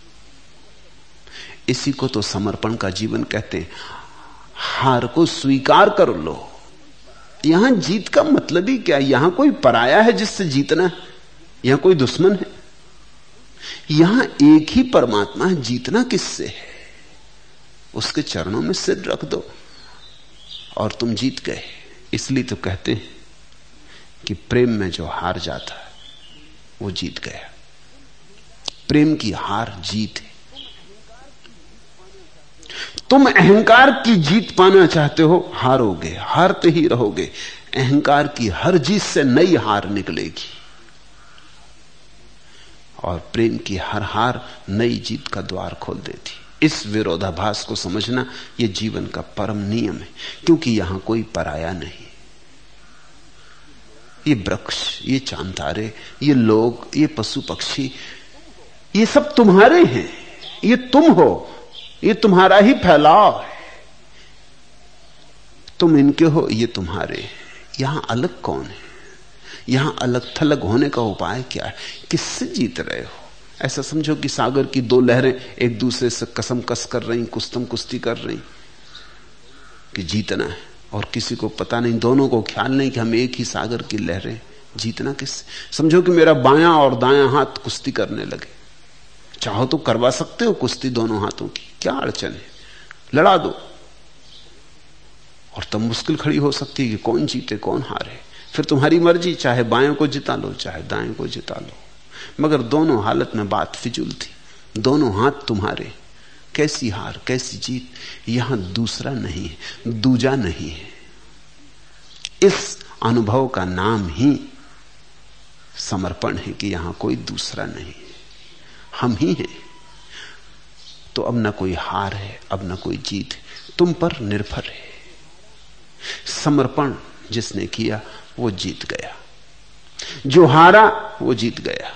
इसी को तो समर्पण का जीवन कहते हैं। हार को स्वीकार कर लो। यहां जीत का मतलब ही क्या? यहां कोई पराया है जिससे जीतना है? यहां कोई दुश्मन है? यहां एक ही परमात्मा है, जीतना किससे है? उसके चरणों में सिर रख दो और तुम जीत गए। इसलिए तो कहते हैं कि प्रेम में जो हार जाता है वो जीत गया। प्रेम की हार जीत है। तुम अहंकार की जीत पाना चाहते हो, हारोगे, हारते ही रहोगे। अहंकार की हर जीत से नई हार निकलेगी और प्रेम की हर हार नई जीत का द्वार खोल देती। इस विरोधाभास को समझना यह जीवन का परम नियम है, क्योंकि यहां कोई पराया नहीं। ये वृक्ष, ये चांतारे, ये लोग, ये पशु पक्षी, ये सब तुम्हारे हैं। ये तुम हो, ये तुम्हारा ही फैलाव है। तुम इनके हो, ये तुम्हारे। यहां अलग कौन है? यहां अलग थलग होने का उपाय क्या है? किससे जीत रहे हो? ऐसा समझो कि सागर की 2 लहरें एक दूसरे से कसम कस कर रही, कुस्तम कुश्ती कर रही कि जीतना है, और किसी को पता नहीं, दोनों को ख्याल नहीं कि हम एक ही सागर की लहरें। जीतना किससे? समझो कि मेरा बायां और दायां हाथ कुश्ती करने लगे। चाहो तो करवा सकते हो कुश्ती दोनों हाथों की, क्या अड़चन है? लड़ा दो। और तब मुश्किल खड़ी हो सकती है कि कौन जीते कौन हारे। फिर तुम्हारी मर्जी, चाहे बाएं को जिता लो चाहे दाएं को जिता लो, मगर दोनों हालत में बात फिजूल थी। दोनों हाथ तुम्हारे। कैसी हार, कैसी जीत? यहां दूसरा नहीं है, दूजा नहीं है। इस अनुभव का नाम ही समर्पण है कि यहां कोई दूसरा नहीं है, हम ही हैं। तो अब न कोई हार है, अब न कोई जीत है, तुम पर निर्भर है। समर्पण जिसने किया वो जीत गया, जो हारा वो जीत गया।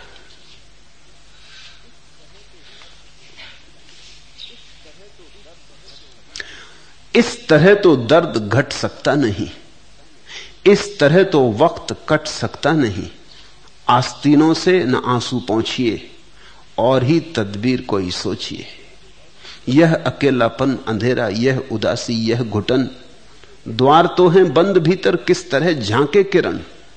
इस तरह तो दर्द घट सकता नहीं, इस तरह तो वक्त कट सकता नहीं। आस्तीनों से न आंसू पहुंचिए, और ही तदबीर कोई सोचिए। यह अकेलापन अंधेरा, यह उदासी, यह घुटन, द्वार तो हैं बंद भीतर किस तरह झांके किरण।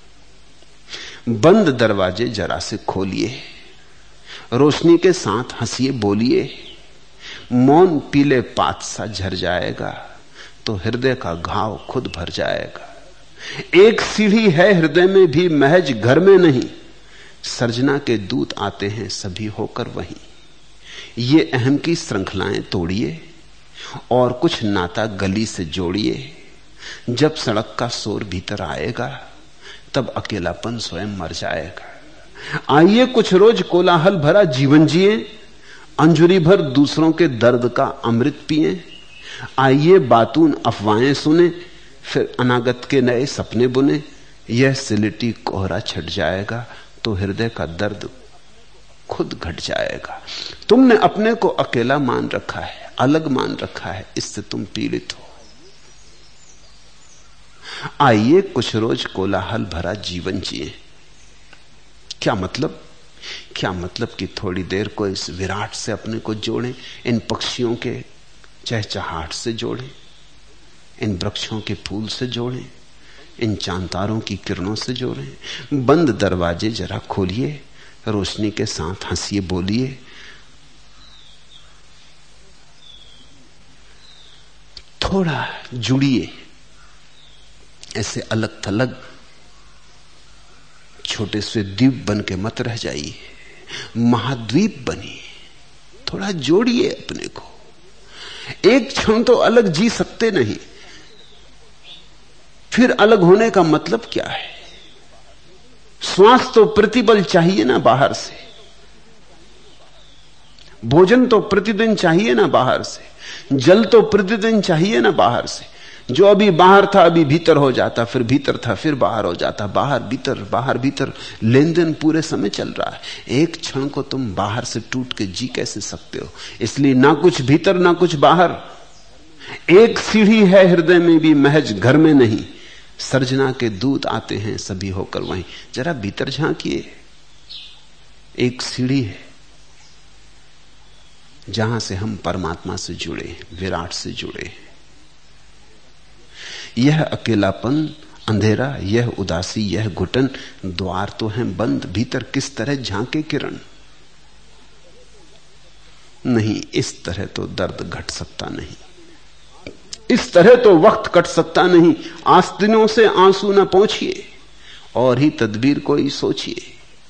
बंद दरवाजे जरा से खोलिए, रोशनी के साथ हंसिए बोलिए। मौन पीले पात सा झर जाएगा, तो हृदय का घाव खुद भर जाएगा। एक सीढ़ी है हृदय में भी महज घर में नहीं, सर्जना के दूत आते हैं सभी होकर वहीं। ये अहम की श्रृंखलाएं तोड़िए, और कुछ नाता गली से जोड़िए। जब सड़क का शोर भीतर आएगा, तब अकेलापन स्वयं मर जाएगा। आइए कुछ रोज कोलाहल भरा जीवन जिए, अंजुरी भर दूसरों के दर्द का अमृत पिए। आइए बातून अफवाहें सुने, फिर अनागत के नए सपने बुने। यह सिलेटी कोहरा छट जाएगा, तो हृदय का दर्द खुद घट जाएगा। तुमने अपने को अकेला मान रखा है, अलग मान रखा है, इससे तुम पीड़ित हो। आइए कुछ रोज कोलाहल भरा जीवन जिए। क्या मतलब? क्या मतलब कि थोड़ी देर को इस विराट से अपने को जोड़ें, इन पक्षियों के चहचहाट से जोड़ें, इन वृक्षों के फूल से जोड़ें, इन चांतारों की किरणों से जोड़ें। बंद दरवाजे जरा खोलिए, रोशनी के साथ हंसिए बोलिए। थोड़ा जुड़िए, ऐसे अलग थलग छोटे से द्वीप बन के मत रह जाइए, महाद्वीप बनिए। थोड़ा जोड़िए अपने को। एक क्षण तो अलग जी सकते नहीं, फिर अलग होने का मतलब क्या है? श्वास तो प्रतिबल चाहिए ना बाहर से, भोजन तो प्रतिदिन चाहिए ना बाहर से, जल तो प्रतिदिन चाहिए ना बाहर से। जो अभी बाहर था अभी भीतर हो जाता, फिर भीतर था फिर बाहर हो जाता, बाहर भीतर लेन देन पूरे समय चल रहा है। एक क्षण को तुम बाहर से टूट के जी कैसे सकते हो? इसलिए ना कुछ भीतर ना कुछ बाहर। एक सीढ़ी है हृदय में भी महज घर में नहीं, सर्जना के दूत आते हैं सभी होकर वहीं। जरा भीतर झांकिए। एक सीढ़ी है जहां से हम परमात्मा से जुड़े, विराट से जुड़े। यह अकेलापन अंधेरा, यह उदासी, यह घुटन, द्वार तो हैं बंद भीतर किस तरह झांके किरण। नहीं, इस तरह तो दर्द घट सकता नहीं, इस तरह तो वक्त कट सकता नहीं। आस्तीनों से आंसू न पहुंचिए, और ही तदबीर कोई सोचिए।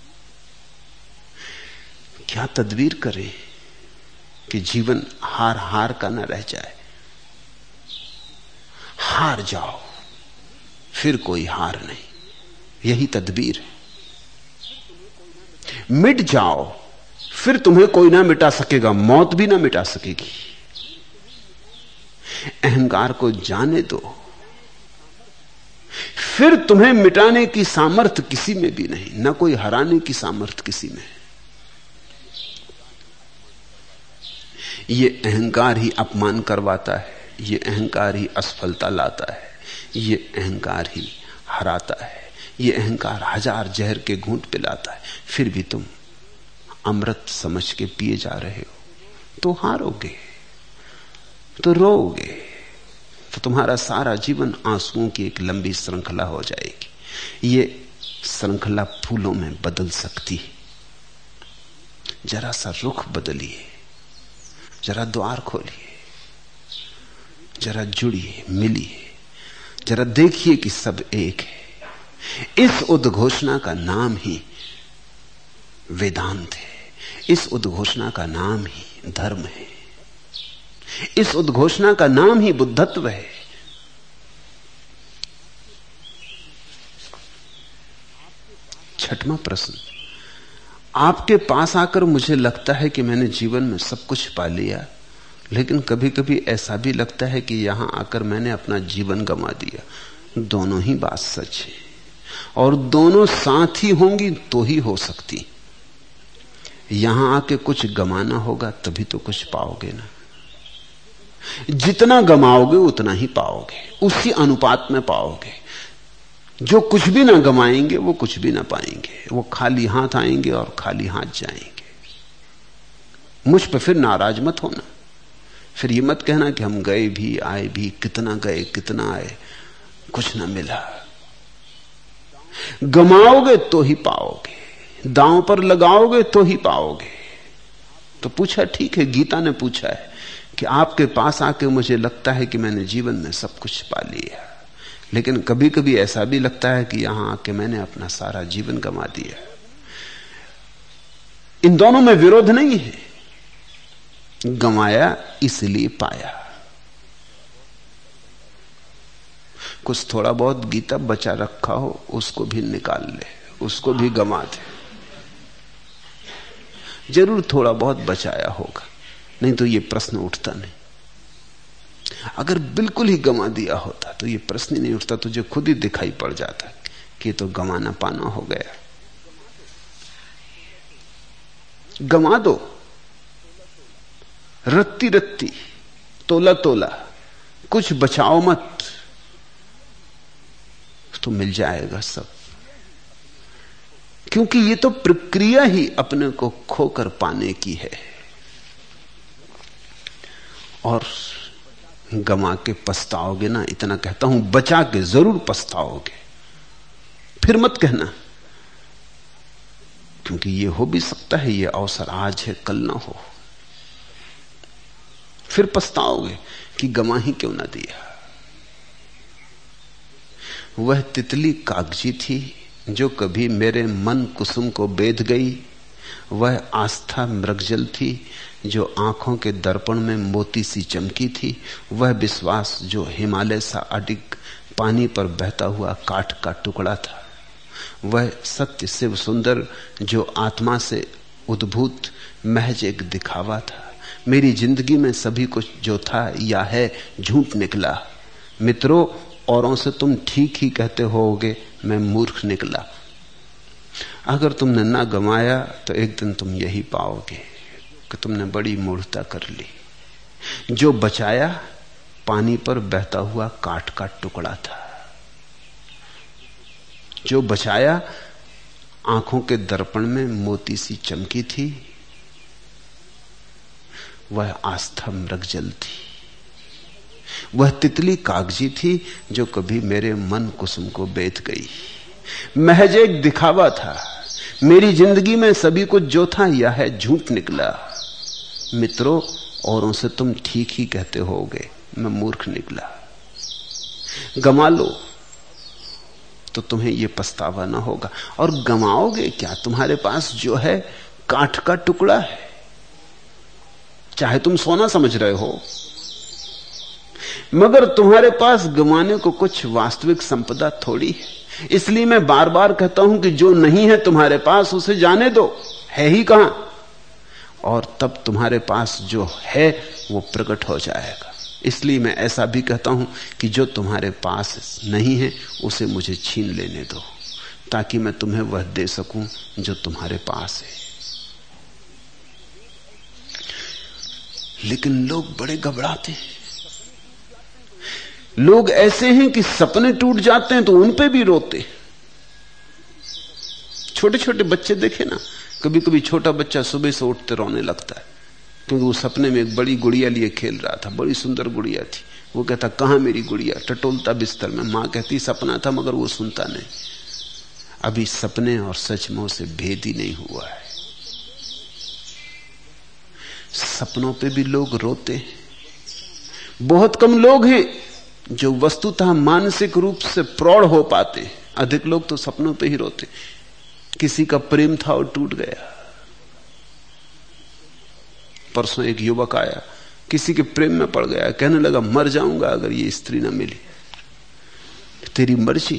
क्या तदबीर करें कि जीवन हार हार का न रह जाए। हार जाओ, फिर कोई हार नहीं, यही तदबीर है। मिट जाओ, फिर तुम्हें कोई ना मिटा सकेगा, मौत भी ना मिटा सकेगी। अहंकार को जाने दो, फिर तुम्हें मिटाने की सामर्थ्य किसी में भी नहीं, ना कोई हराने की सामर्थ्य किसी में। ये अहंकार ही अपमान करवाता है, ये अहंकार ही असफलता लाता है, ये अहंकार ही हराता है, ये अहंकार हजार जहर के घूंट पिलाता है। फिर भी तुम अमृत समझ के पिए जा रहे हो, तो हारोगे, तो रोओगे, तो तुम्हारा सारा जीवन आंसुओं की एक लंबी श्रृंखला हो जाएगी। ये श्रृंखला फूलों में बदल सकती है। जरा सा रुख बदलिए, जरा द्वार खोलिए, जरा जुड़िए, मिलिए, जरा देखिए कि सब एक है। इस उद्घोषणा का नाम ही वेदांत है, इस उद्घोषणा का नाम ही धर्म है, इस उद्घोषणा का नाम ही बुद्धत्व है। छठवां प्रश्न, आपके पास आकर मुझे लगता है कि मैंने जीवन में सब कुछ पा लिया, लेकिन कभी कभी ऐसा भी लगता है कि यहां आकर मैंने अपना जीवन गंवा दिया। दोनों ही बात सच है, और दोनों साथ ही होंगी तो ही हो सकती। यहां आके कुछ गमाना होगा तभी तो कुछ पाओगे ना। जितना गमाओगे उतना ही पाओगे, उसी अनुपात में पाओगे। जो कुछ भी ना गमाएंगे वो कुछ भी ना पाएंगे, वो खाली हाथ आएंगे और खाली हाथ जाएंगे। मुझ पे फिर नाराज मत होना, फिर ये मत कहना कि हम गए भी आए भी, कितना गए कितना आए, कुछ ना मिला। गमाओगे तो ही पाओगे, दांव पर लगाओगे तो ही पाओगे। तो पूछा, ठीक है, गीता ने पूछा है कि आपके पास आके मुझे लगता है कि मैंने जीवन में सब कुछ पा लिया, लेकिन कभी कभी ऐसा भी लगता है कि यहां आके मैंने अपना सारा जीवन गंवा दिया। इन दोनों में विरोध नहीं है। गंवाया इसलिए पाया। कुछ थोड़ा बहुत गीता बचा रखा हो उसको भी निकाल ले, उसको भी गंवा दे। जरूर थोड़ा बहुत बचाया होगा, नहीं तो ये प्रश्न उठता नहीं। अगर बिल्कुल ही गंवा दिया होता तो ये प्रश्न ही नहीं उठता, तुझे खुद ही दिखाई पड़ जाता कि ये तो गंवाना पाना हो गया। गंवा दो, रत्ती रत्ती, तोला तोला, कुछ बचाओ मत, तो मिल जाएगा सब। क्योंकि ये तो प्रक्रिया ही अपने को खोकर पाने की है। और गंवा के पछताओगे ना, इतना कहता हूं, बचा के जरूर पछताओगे। फिर मत कहना, क्योंकि ये हो भी सकता है ये अवसर आज है कल ना हो। फिर पछताओगे कि गंवा ही क्यों ना दिया। वह तितली कागजी थी जो कभी मेरे मन कुसुम को बेध गई, वह आस्था मृगजल थी जो आंखों के दर्पण में मोती सी चमकी थी, वह विश्वास जो हिमालय सा अडिग पानी पर बहता हुआ काठ का टुकड़ा था, वह सत्य शिव सुंदर जो आत्मा से उद्भूत महज एक दिखावा था। मेरी जिंदगी में सभी कुछ जो था या है झूठ निकला। मित्रों, औरों से तुम ठीक ही कहते होगे, मैं मूर्ख निकला। अगर तुमने ना गंवाया तो एक दिन तुम यही पाओगे कि तुमने बड़ी मूर्खता कर ली। जो बचाया पानी पर बहता हुआ काठ का टुकड़ा था, जो बचाया आंखों के दर्पण में मोती सी चमकी थी, वह आस्था मृगजल थी। वह तितली कागजी थी जो कभी मेरे मन कुसुम को बेध गई। महज एक दिखावा था। मेरी जिंदगी में सभी कुछ जो था यह है झूठ निकला। मित्रों, औरों से तुम ठीक ही कहते होगे, मैं मूर्ख निकला। गंवा लो तो तुम्हें यह पछतावा ना होगा। और गंवाओगे क्या? तुम्हारे पास जो है काठ का टुकड़ा है, चाहे तुम सोना समझ रहे हो, मगर तुम्हारे पास गंवाने को कुछ वास्तविक संपदा थोड़ी है। इसलिए मैं बार बार कहता हूं कि जो नहीं है तुम्हारे पास उसे जाने दो, है ही कहां, और तब तुम्हारे पास जो है वो प्रकट हो जाएगा। इसलिए मैं ऐसा भी कहता हूं कि जो तुम्हारे पास नहीं है उसे मुझे छीन लेने दो, ताकि मैं तुम्हें वह दे सकूं जो तुम्हारे पास है। लेकिन लोग बड़े घबराते हैं। लोग ऐसे हैं कि सपने टूट जाते हैं तो उन पे भी रोते। छोटे छोटे बच्चे देखे ना, कभी कभी छोटा बच्चा सुबह से उठते रोने लगता है क्योंकि वो सपने में एक बड़ी गुड़िया लिए खेल रहा था, बड़ी सुंदर गुड़िया थी। वो कहता, कहां मेरी गुड़िया? टटोलता बिस्तर में। मां कहती सपना था, मगर वो सुनता नहीं। अभी सपने और सच में उसे भेद ही नहीं हुआ है। सपनों पे भी लोग रोते हैं। बहुत कम लोग हैं जो वस्तुतः मानसिक रूप से प्रौढ़ हो पाते। अधिक लोग तो सपनों पे ही रोते। किसी का प्रेम था और टूट गया। परसों एक युवक आया, किसी के प्रेम में पड़ गया, कहने लगा मर जाऊंगा अगर ये स्त्री ना मिली। तेरी मर्जी,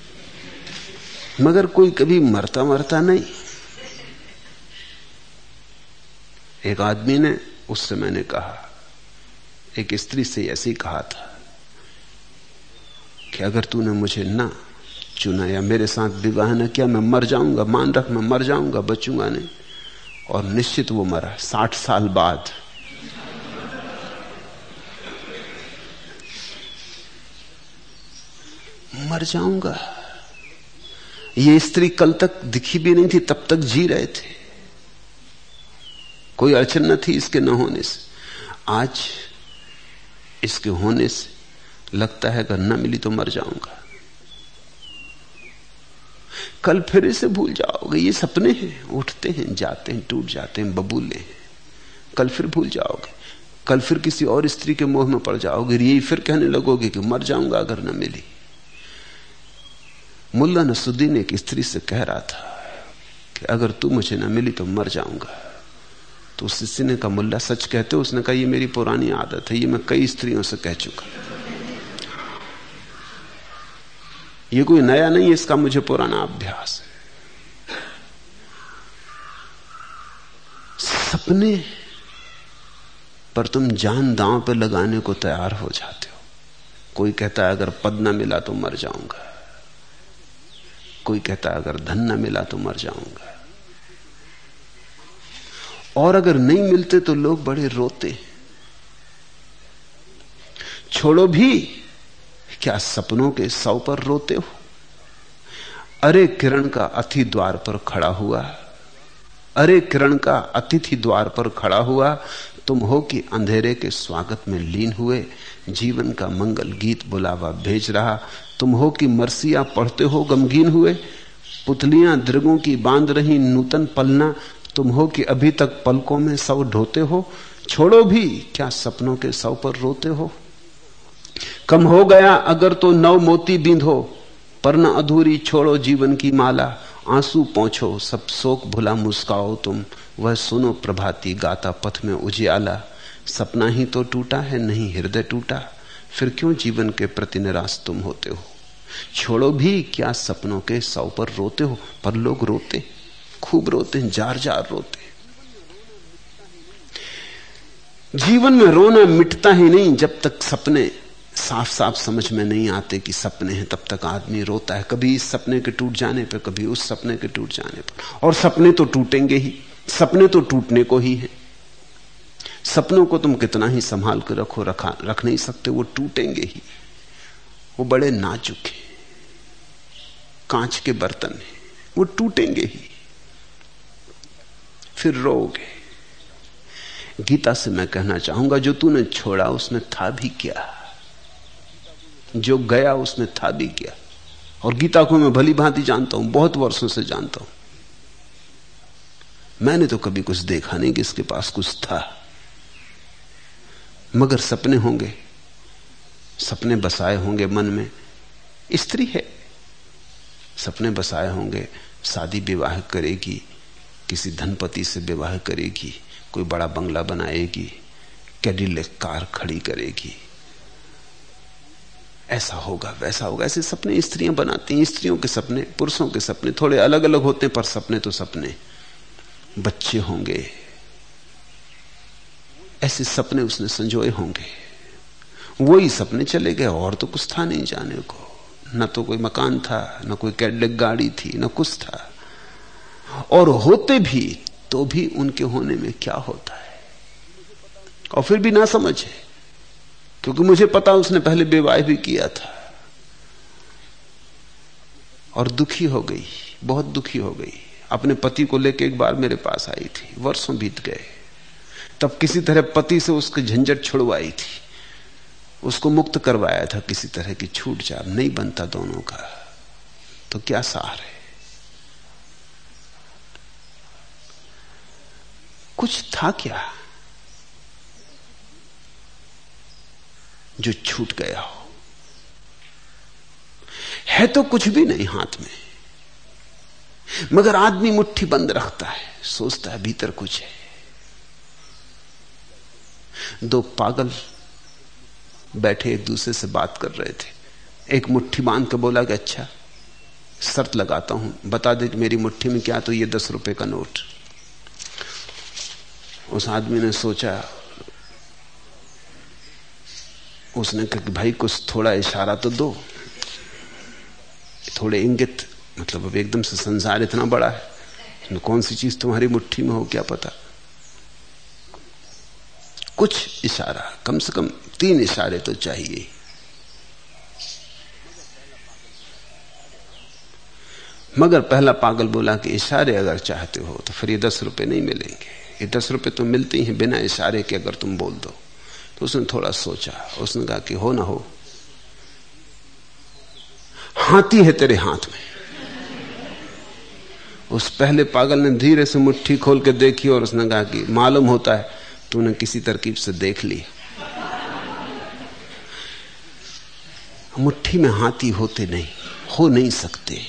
मगर कोई कभी मरता मरता नहीं। एक आदमी ने, उससे मैंने कहा, एक स्त्री से ऐसे ही कहा था कि अगर तूने मुझे ना चुना या मेरे साथ विवाह न किया, मैं मर जाऊंगा, मान रख मैं मर जाऊंगा, बचूंगा नहीं। और निश्चित वो मरा 60 साल बाद। मर जाऊंगा। ये स्त्री कल तक दिखी भी नहीं थी, तब तक जी रहे थे, कोई अड़चन न थी इसके न होने से। आज इसके होने से लगता है अगर न मिली तो मर जाऊंगा। कल फिर इसे भूल जाओगे। ये सपने हैं, उठते हैं, जाते हैं, टूट जाते हैं, बबूले हैं। कल फिर भूल जाओगे। कल फिर किसी और स्त्री के मोह में पड़ जाओगे। यही फिर कहने लगोगे कि मर जाऊंगा अगर न मिली। मुल्ला नसरुद्दीन एक स्त्री से कह रहा था कि अगर तू मुझे न मिली तो मर जाऊंगा। तो उस स्त्री ने कहा, मुल्ला सच कहते हो? उसने कहा, ये मेरी पुरानी आदत है, ये मैं कई स्त्रियों से कह चुका, ये कोई नया नहीं है, इसका मुझे पुराना अभ्यास है। सपने पर तुम जान दांव पे लगाने को तैयार हो जाते हो। कोई कहता है अगर पद न मिला तो मर जाऊंगा, कोई कहता है अगर धन न मिला तो मर जाऊंगा, और अगर नहीं मिलते तो लोग बड़े रोते। छोड़ो भी, क्या सपनों के 100 पर रोते हो? अरे किरण का अतिथि द्वार पर खड़ा हुआ, अरे किरण का अतिथि द्वार पर खड़ा हुआ, तुम हो कि अंधेरे के स्वागत में लीन हुए, जीवन का मंगल गीत बुलावा भेज रहा। तुम हो कि मरसिया पढ़ते हो गमगीन हुए, पुतलियां दृगों की बांध रही नूतन पलना, तुम हो कि अभी तक पलकों में सौ ढोते हो। छोड़ो भी, क्या सपनों के 100 पर रोते हो? कम हो गया अगर तो 9 मोती बींधो, पर न अधूरी छोड़ो जीवन की माला। आंसू पोंछो सब शोक भुला मुस्काओ तुम, वह सुनो प्रभाती गाता पथ में उजियाला। सपना ही तो टूटा है, नहीं हृदय टूटा, फिर क्यों जीवन के प्रति निराश तुम होते हो? छोड़ो भी, क्या सपनों के 100 पर रोते हो? पर लोग रोते, खूब रोते हैं, जार जार रोते। जीवन में रोना मिटता ही नहीं जब तक सपने साफ साफ समझ में नहीं आते कि सपने हैं, तब तक आदमी रोता है। कभी इस सपने के टूट जाने पर, कभी उस सपने के टूट जाने पर। और सपने तो टूटेंगे ही, सपने तो टूटने को ही है। सपनों को तुम कितना ही संभाल कर रखो, रख नहीं सकते, वो टूटेंगे ही। वो बड़े नाजुक हैं, कांच के बर्तन हैं, वो टूटेंगे ही, फिर रोओगे। गीता से मैं कहना चाहूंगा, जो तूने छोड़ा उसमें था भी क्या, जो गया उसमें था भी क्या। और गीता को मैं भली भांति जानता हूं, बहुत वर्षों से जानता हूं। मैंने तो कभी कुछ देखा नहीं कि इसके पास कुछ था, मगर सपने होंगे, सपने बसाए होंगे मन में। स्त्री है, सपने बसाए होंगे, शादी विवाह करेगी, किसी धनपति से विवाह करेगी, कोई बड़ा बंगला बनाएगी, कैडिलैक कार खड़ी करेगी, ऐसा होगा वैसा होगा। ऐसे सपने स्त्रियां बनाती हैं। स्त्रियों के सपने, पुरुषों के सपने थोड़े अलग अलग होते हैं, पर सपने तो सपने। बच्चे होंगे, ऐसे सपने उसने संजोए होंगे। वही सपने चले गए, और तो कुछ था नहीं जाने को। न तो कोई मकान था, न कोई कैडिलैक गाड़ी थी, न कुछ था। और होते भी तो भी उनके होने में क्या होता है, और फिर भी ना समझे, क्योंकि मुझे पता उसने पहले विवाह भी किया था। और दुखी हो गई, बहुत दुखी हो गई। अपने पति को लेकर एक बार मेरे पास आई थी, वर्षों बीत गए, तब किसी तरह पति से उसकी झंझट छुड़वाई थी, उसको मुक्त करवाया था किसी तरह की छूट छाट। नहीं बनता दोनों का, तो क्या सार है? कुछ था क्या जो छूट गया हो? है तो कुछ भी नहीं हाथ में, मगर आदमी मुट्ठी बंद रखता है, सोचता है भीतर कुछ है। 2 पागल बैठे एक दूसरे से बात कर रहे थे। एक मुट्ठी बांध के बोला कि अच्छा शर्त लगाता हूं, बता दे कि मेरी मुट्ठी में क्या, तो ये 10 रुपए का नोट। उस आदमी ने सोचा, उसने कहा कि भाई कुछ थोड़ा इशारा तो दो। थोड़े इंगित, मतलब अब एकदम से संसार इतना बड़ा है, कौन सी चीज तुम्हारी मुट्ठी में हो क्या पता। कुछ इशारा, कम से कम 3 इशारे तो चाहिए। मगर पहला पागल बोला कि इशारे अगर चाहते हो तो फिर ये 10 रुपए नहीं मिलेंगे। ये 10 रुपए तो मिलते ही हैं बिना इशारे के, अगर तुम बोल दो। तो उसने थोड़ा सोचा, उसने कहा कि हो ना हो, हाथी है तेरे हाथ में। उस पहले पागल ने धीरे से मुट्ठी खोल के देखी और उसने कहा कि मालूम होता है तूने किसी तरकीब से देख ली। मुट्ठी में हाथी होते नहीं, हो नहीं सकते।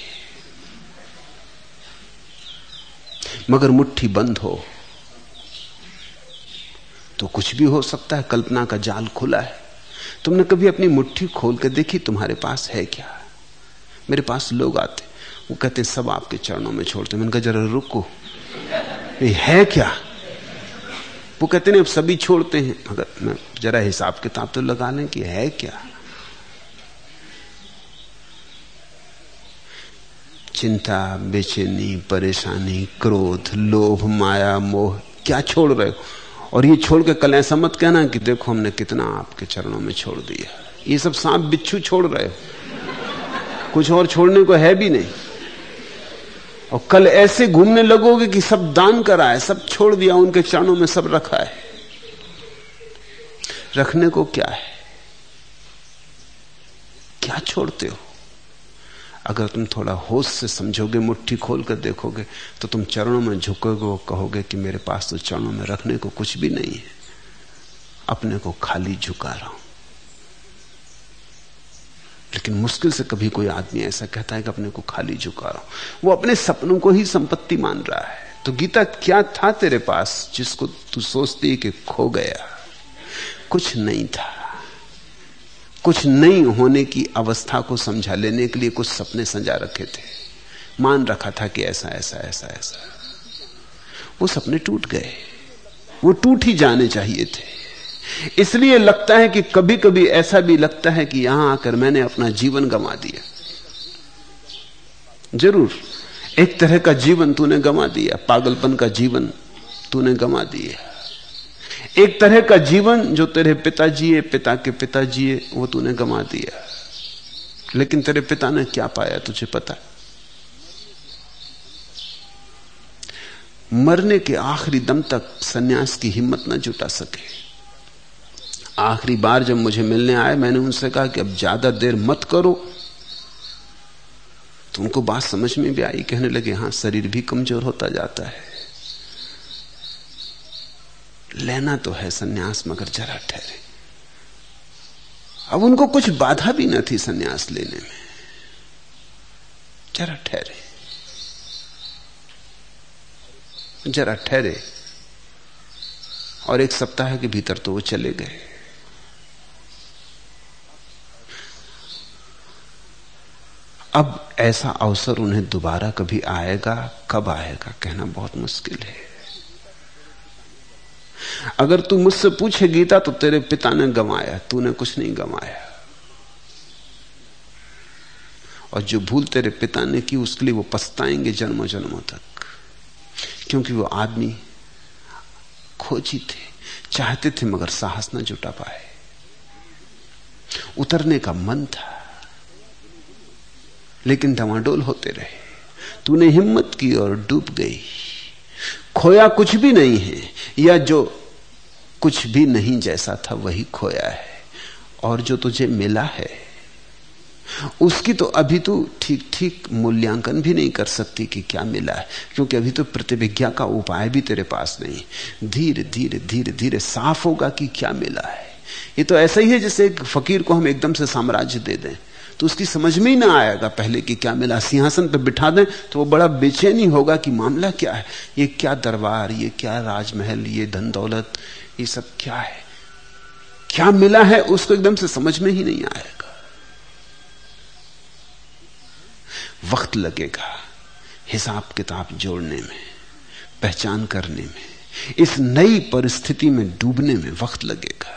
मगर मुट्ठी बंद हो तो कुछ भी हो सकता है, कल्पना का जाल खुला है। तुमने कभी अपनी मुट्ठी खोल के देखी तुम्हारे पास है क्या? मेरे पास लोग आते, वो कहते हैं सब आपके चरणों में छोड़ते। मैंने कहा जरा रुको, ये है क्या? वो कहते हैं अब सभी छोड़ते हैं। अगर मैं जरा हिसाब किताब तो लगा लें कि है क्या। चिंता, बेचैनी, परेशानी, क्रोध, लोभ, माया, मोह, क्या छोड़ रहे हो? और ये छोड़ के कल ऐसा मत कहना कि देखो हमने कितना आपके चरणों में छोड़ दिया। ये सब सांप बिच्छू छोड़ रहे हो, कुछ और छोड़ने को है भी नहीं। और कल ऐसे घूमने लगोगे कि सब दान करा है, सब छोड़ दिया, उनके चरणों में सब रखा है। रखने को क्या है? क्या छोड़ते हो? अगर तुम थोड़ा होश से समझोगे, मुट्ठी खोल कर देखोगे, तो तुम चरणों में झुकोगे और कहोगे कि मेरे पास तो चरणों में रखने को कुछ भी नहीं है, अपने को खाली झुका रहा हूं। लेकिन मुश्किल से कभी कोई आदमी ऐसा कहता है कि अपने को खाली झुका रहा हूं। वो अपने सपनों को ही संपत्ति मान रहा है। तो गीता, क्या था तेरे पास जिसको तू सोचती कि खो गया? कुछ नहीं था। कुछ नहीं होने की अवस्था को समझा लेने के लिए कुछ सपने संजा रखे थे, मान रखा था कि ऐसा ऐसा ऐसा ऐसा। वो सपने टूट गए, वो टूट ही जाने चाहिए थे। इसलिए लगता है कि कभी कभी ऐसा भी लगता है कि यहां आकर मैंने अपना जीवन गंवा दिया। जरूर एक तरह का जीवन तूने गंवा दिया, पागलपन का जीवन तूने गंवा दिया। एक तरह का जीवन जो तेरे पिता जिए, पिता के पिता जिए, वो तूने गंवा दिया। लेकिन तेरे पिता ने क्या पाया तुझे पता? मरने के आखिरी दम तक सन्यास की हिम्मत न जुटा सके। आखिरी बार जब मुझे मिलने आए, मैंने उनसे कहा कि अब ज्यादा देर मत करो। तो उनको बात समझ में भी आई, कहने लगे हां, शरीर भी कमजोर होता जाता है, लेना तो है सन्यास, मगर जरा ठहरे। अब उनको कुछ बाधा भी न थी सन्यास लेने में, जरा ठहरे, जरा ठहरे। और 1 सप्ताह के भीतर तो वो चले गए। अब ऐसा अवसर उन्हें दोबारा कभी आएगा, कब आएगा कहना बहुत मुश्किल है। अगर तू मुझसे पूछे गीता, तो तेरे पिता ने गंवाया, तूने कुछ नहीं गंवाया। और जो भूल तेरे पिता ने की, उसके लिए वो पछताएंगे जन्मों जन्मों तक। क्योंकि वो आदमी खोजी थे, चाहते थे, मगर साहस न जुटा पाए। उतरने का मन था, लेकिन डवाडोल होते रहे। तूने हिम्मत की और डूब गई। खोया कुछ भी नहीं है, या जो कुछ भी नहीं जैसा था वही खोया है। और जो तुझे मिला है उसकी तो अभी तू ठीक ठीक मूल्यांकन भी नहीं कर सकती कि क्या मिला है, क्योंकि अभी तो प्रतिविज्ञा का उपाय भी तेरे पास नहीं। धीरे धीरे धीरे धीरे साफ होगा कि क्या मिला है। ये तो ऐसा ही है जैसे एक फकीर को हम एकदम से साम्राज्य दे दें तो उसकी समझ में ही ना आएगा पहले कि क्या मिला। सिंहासन पर बिठा दें तो वो बड़ा बेचैनी होगा कि मामला क्या है, ये क्या दरबार, ये क्या राजमहल, ये धन दौलत, ये सब क्या है, क्या मिला है, उसको एकदम से समझ में ही नहीं आएगा। वक्त लगेगा हिसाब किताब जोड़ने में, पहचान करने में, इस नई परिस्थिति में डूबने में वक्त लगेगा।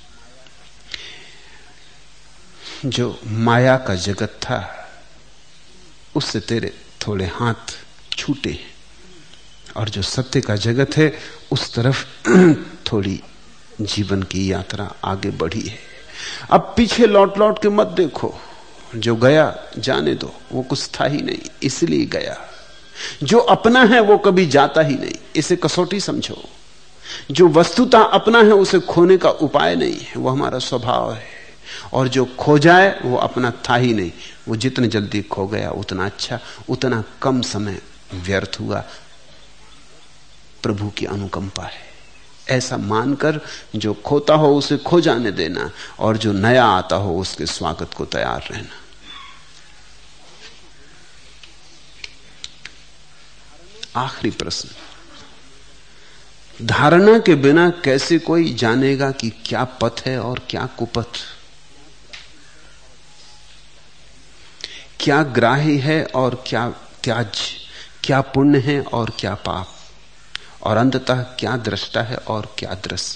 जो माया का जगत था उससे तेरे थोड़े हाथ छूटे, और जो सत्य का जगत है उस तरफ थोड़ी जीवन की यात्रा आगे बढ़ी है। अब पीछे लौट लौट के मत देखो, जो गया जाने दो, वो कुछ था ही नहीं इसलिए गया। जो अपना है वो कभी जाता ही नहीं, इसे कसौटी समझो। जो वस्तुतः अपना है उसे खोने का उपाय नहीं है, वो हमारा स्वभाव है। और जो खो जाए वो अपना था ही नहीं, वो जितने जल्दी खो गया उतना अच्छा, उतना कम समय व्यर्थ हुआ। प्रभु की अनुकंपा है, ऐसा मानकर जो खोता हो उसे खो जाने देना, और जो नया आता हो उसके स्वागत को तैयार रहना। आखिरी प्रश्न, धारणा के बिना कैसे कोई जानेगा कि क्या पथ है और क्या कुपथ, क्या ग्राह्य है और क्या त्याज्य, क्या पुण्य है और क्या पाप, और अंततः क्या दृष्टा है और क्या दृश्य।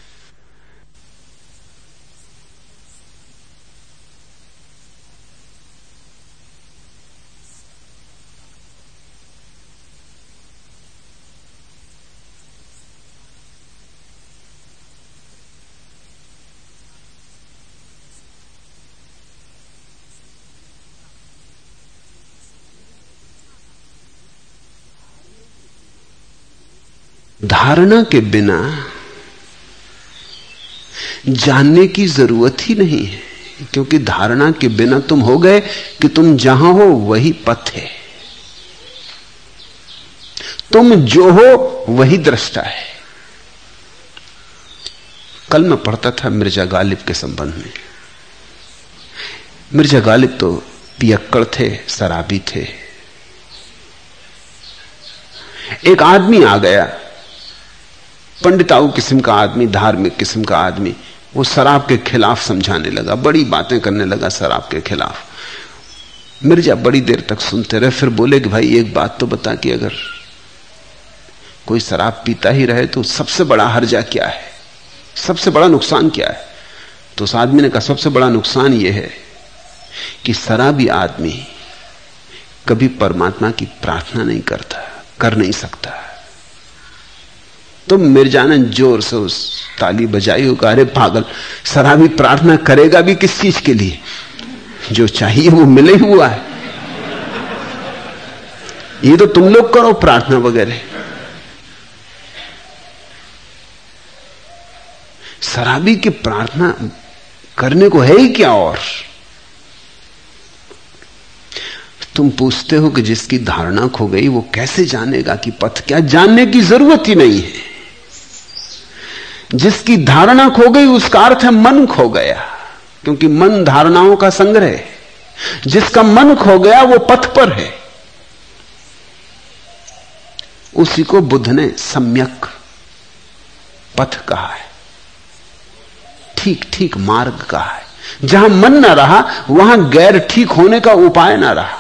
धारणा के बिना जानने की जरूरत ही नहीं है, क्योंकि धारणा के बिना तुम हो गए कि तुम जहां हो वही पथ है, तुम जो हो वही दृष्टा है। कल मैं पढ़ता था मिर्जा गालिब के संबंध में। मिर्जा गालिब तो पियक्कड़ थे, शराबी थे। एक आदमी आ गया, पंडिताऊ किस्म का आदमी, धार्मिक किस्म का आदमी, वो शराब के खिलाफ समझाने लगा, बड़ी बातें करने लगा शराब के खिलाफ। मिर्जा बड़ी देर तक सुनते रहे, फिर बोले कि भाई एक बात तो बता कि अगर कोई शराब पीता ही रहे तो सबसे बड़ा हर्जा क्या है, सबसे बड़ा नुकसान क्या है। तो उस आदमी ने कहा सबसे बड़ा नुकसान यह है कि शराबी आदमी कभी परमात्मा की प्रार्थना नहीं करता, कर नहीं सकता। तो मिर्जा ने जोर से उस ताली बजाई, कहा अरे पागल, शराबी प्रार्थना करेगा भी किस चीज के लिए, जो चाहिए वो मिले हुआ है, ये तो तुम लोग करो प्रार्थना वगैरह। शराबी की प्रार्थना करने को है ही क्या। और तुम पूछते हो कि जिसकी धारणा खो गई वो कैसे जानेगा कि पथ क्या, जानने की जरूरत ही नहीं है। जिसकी धारणा खो गई उसका अर्थ है मन खो गया, क्योंकि मन धारणाओं का संग्रह है। जिसका मन खो गया वो पथ पर है। उसी को बुद्ध ने सम्यक पथ कहा है, ठीक ठीक मार्ग कहा है। जहां मन ना रहा वहां गैर ठीक होने का उपाय ना रहा।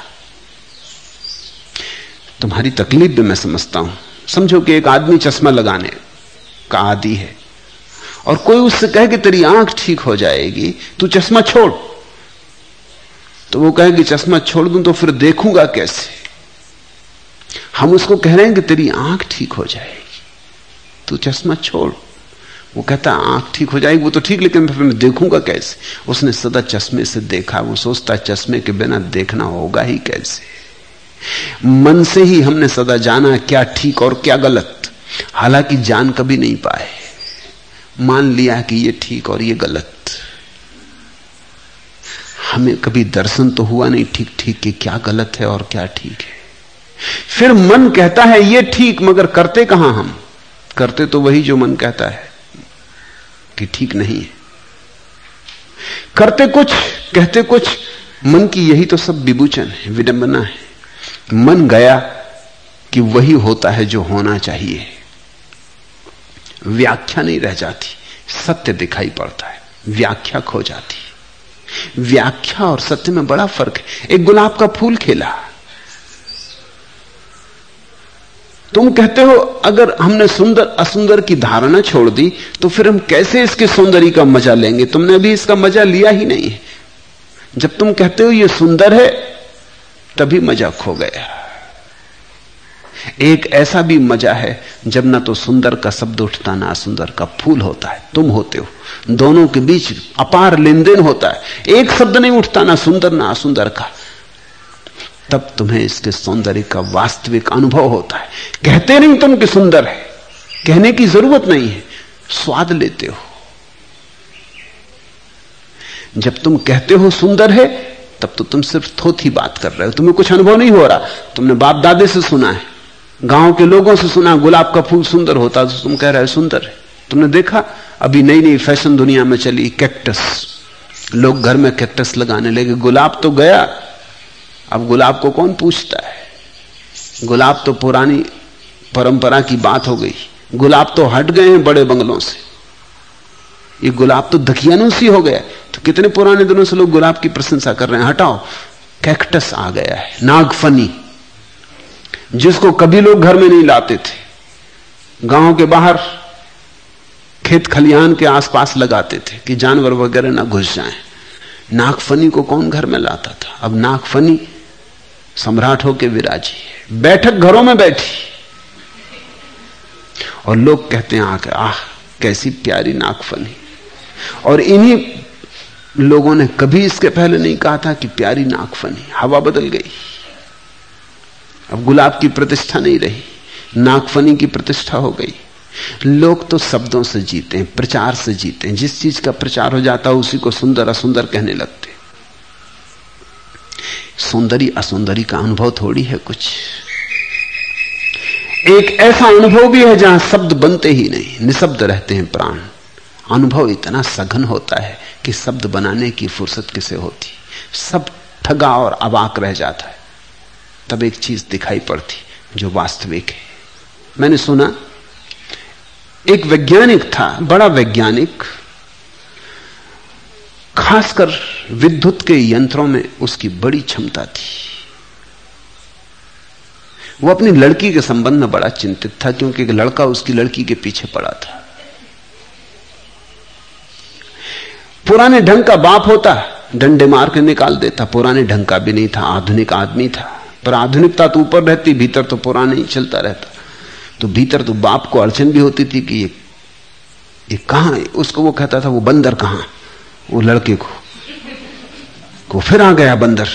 तुम्हारी तकलीफ भी मैं समझता हूं। समझो कि एक आदमी चश्मा लगाने का आदी है और कोई उससे कहे कि तेरी आंख ठीक हो जाएगी, तू चश्मा छोड़। तो वो कहे कि चश्मा छोड़ दूं तो फिर देखूंगा कैसे। हम उसको कह रहे हैं कि तेरी आंख ठीक हो जाएगी, तू चश्मा छोड़। वो कहता आंख ठीक हो जाएगी, वो तो ठीक, लेकिन फिर मैं देखूंगा कैसे। उसने सदा चश्मे से देखा, वो सोचता चश्मे के बिना देखना होगा ही कैसे। मन से ही हमने सदा जाना क्या ठीक और क्या गलत, हालांकि जान कभी नहीं पाए। मान लिया कि ये ठीक और ये गलत। हमें कभी दर्शन तो हुआ नहीं ठीक ठीक कि क्या गलत है और क्या ठीक है। फिर मन कहता है ये ठीक, मगर करते कहां हम? करते तो वही जो मन कहता है कि ठीक नहीं है। करते कुछ, कहते कुछ। मन की यही तो सब विभूचन है, विडंबना है। मन गया कि वही होता है जो होना चाहिए। व्याख्या नहीं रह जाती, सत्य दिखाई पड़ता है, व्याख्या खो जाती। व्याख्या और सत्य में बड़ा फर्क है। एक गुलाब का फूल खिला, तुम कहते हो अगर हमने सुंदर असुंदर की धारणा छोड़ दी तो फिर हम कैसे इसके सौंदर्य का मजा लेंगे। तुमने अभी इसका मजा लिया ही नहीं है। जब तुम कहते हो ये सुंदर है तभी मजा खो गया। एक ऐसा भी मजा है जब ना तो सुंदर का शब्द उठता ना असुंदर का फूल होता है, तुम होते हो, दोनों के बीच अपार लेन देन होता है। एक शब्द नहीं उठता ना सुंदर ना असुंदर का, तब तुम्हें इसके सौंदर्य का वास्तविक अनुभव होता है। कहते नहीं तुम कि सुंदर है, कहने की जरूरत नहीं है, स्वाद लेते हो। जब तुम कहते हो सुंदर है तब तो तुम सिर्फ थोथी बात कर रहे हो, तुम्हें कुछ अनुभव नहीं हो रहा। तुमने बाप दादे से सुना है, गांव के लोगों से सुना गुलाब का फूल सुंदर होता, तो तुम कह रहे हो सुंदर है। तुमने देखा अभी नई नई फैशन दुनिया में चली कैक्टस, लोग घर में कैक्टस लगाने लगे। गुलाब तो गया, अब गुलाब को कौन पूछता है? गुलाब तो पुरानी परंपरा की बात हो गई। गुलाब तो हट गए हैं बड़े बंगलों से, ये गुलाब तो दकियानुसी हो गया। तो कितने पुराने दिनों से लोग गुलाब की प्रशंसा कर रहे हैं, हटाओ, कैक्टस आ गया है, नागफनी, जिसको कभी लोग घर में नहीं लाते थे, गांव के बाहर खेत खलिहान के आसपास लगाते थे कि जानवर वगैरह ना घुस जाएं। नागफनी को कौन घर में लाता था? अब नागफनी सम्राट होके विराजी है, बैठक घरों में बैठी, और लोग कहते हैं आके, आह कैसी प्यारी नागफनी। और इन्हीं लोगों ने कभी इसके पहले नहीं कहा था कि प्यारी नागफनी। हवा बदल गई, अब गुलाब की प्रतिष्ठा नहीं रही, नागफनी की प्रतिष्ठा हो गई। लोग तो शब्दों से जीते हैं, प्रचार से जीते हैं। जिस चीज का प्रचार हो जाता है उसी को सुंदर असुंदर कहने लगते। सौंदर्य असौंदर्य का अनुभव थोड़ी है कुछ। एक ऐसा अनुभव भी है जहां शब्द बनते ही नहीं, निशब्द रहते हैं प्राण। अनुभव इतना सघन होता है कि शब्द बनाने की फुर्सत किसे होती, सब ठगा और अवाक रह जाता है। तब एक चीज दिखाई पड़ती जो वास्तविक है। मैंने सुना एक वैज्ञानिक था, बड़ा वैज्ञानिक, खासकर विद्युत के यंत्रों में उसकी बड़ी क्षमता थी। वो अपनी लड़की के संबंध में बड़ा चिंतित था, क्योंकि एक लड़का उसकी लड़की के पीछे पड़ा था। पुराने ढंग का बाप होता डंडे मार के निकाल देता, पुराने ढंग का भी नहीं था, आधुनिक आदमी था। पर आधुनिकता तो ऊपर रहती, भीतर तो पुराना ही चलता रहता। तो भीतर तो बाप को अड़चन भी होती थी कि ये कहां है। उसको वो कहता था वो बंदर कहां, वो लड़के को फिर आ गया बंदर।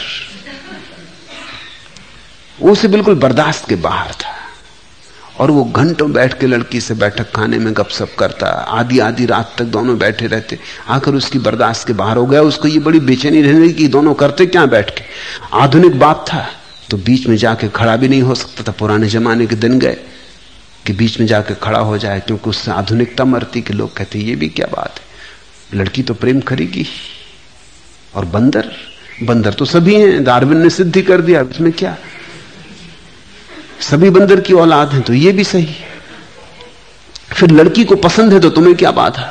उसे बिल्कुल बर्दाश्त के बाहर था, और वो घंटों बैठ के लड़की से बैठक खाने में गपशप करता, आधी आधी रात तक दोनों बैठे रहते। आखिर उसकी बर्दाश्त के बाहर हो गया। उसको ये बड़ी बेचैनी रहने लगी कि दोनों करते क्या बैठ के। आधुनिक बाप था तो बीच में जाके खड़ा भी नहीं हो सकता था। पुराने जमाने के दिन गए कि बीच में जाके खड़ा हो जाए, क्योंकि उससे आधुनिकता मरती। कि लोग कहते ये भी क्या बात है, लड़की तो प्रेम करेगी, और बंदर तो सभी हैं, डार्विन ने सिद्ध कर दिया, इसमें क्या, सभी बंदर की औलाद हैं, तो ये भी सही। फिर लड़की को पसंद है तो तुम्हें क्या बाधा।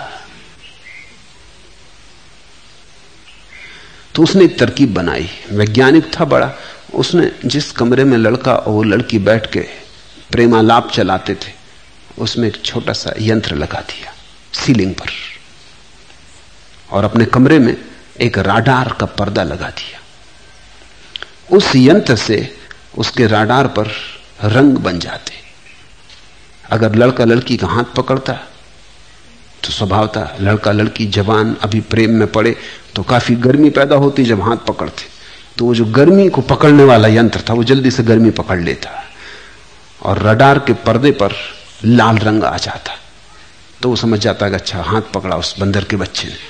तो उसने एक तरकीब बनाई, वैज्ञानिक था बड़ा। उसने जिस कमरे में लड़का और वो लड़की बैठ के प्रेमालाप चलाते थे, उसमें एक छोटा सा यंत्र लगा दिया सीलिंग पर, और अपने कमरे में एक राडार का पर्दा लगा दिया। उस यंत्र से उसके राडार पर रंग बन जाते। अगर लड़का लड़की का हाथ पकड़ता तो स्वभावता लड़का लड़की जवान अभी प्रेम में पड़े तो काफी गर्मी पैदा होती जब हाथ पकड़ते। तो वो जो गर्मी को पकड़ने वाला यंत्र था वो जल्दी से गर्मी पकड़ लेता, और रडार के पर्दे पर लाल रंग आ जाता। तो वो समझ जाता कि अच्छा हाथ पकड़ा उस बंदर के बच्चे ने।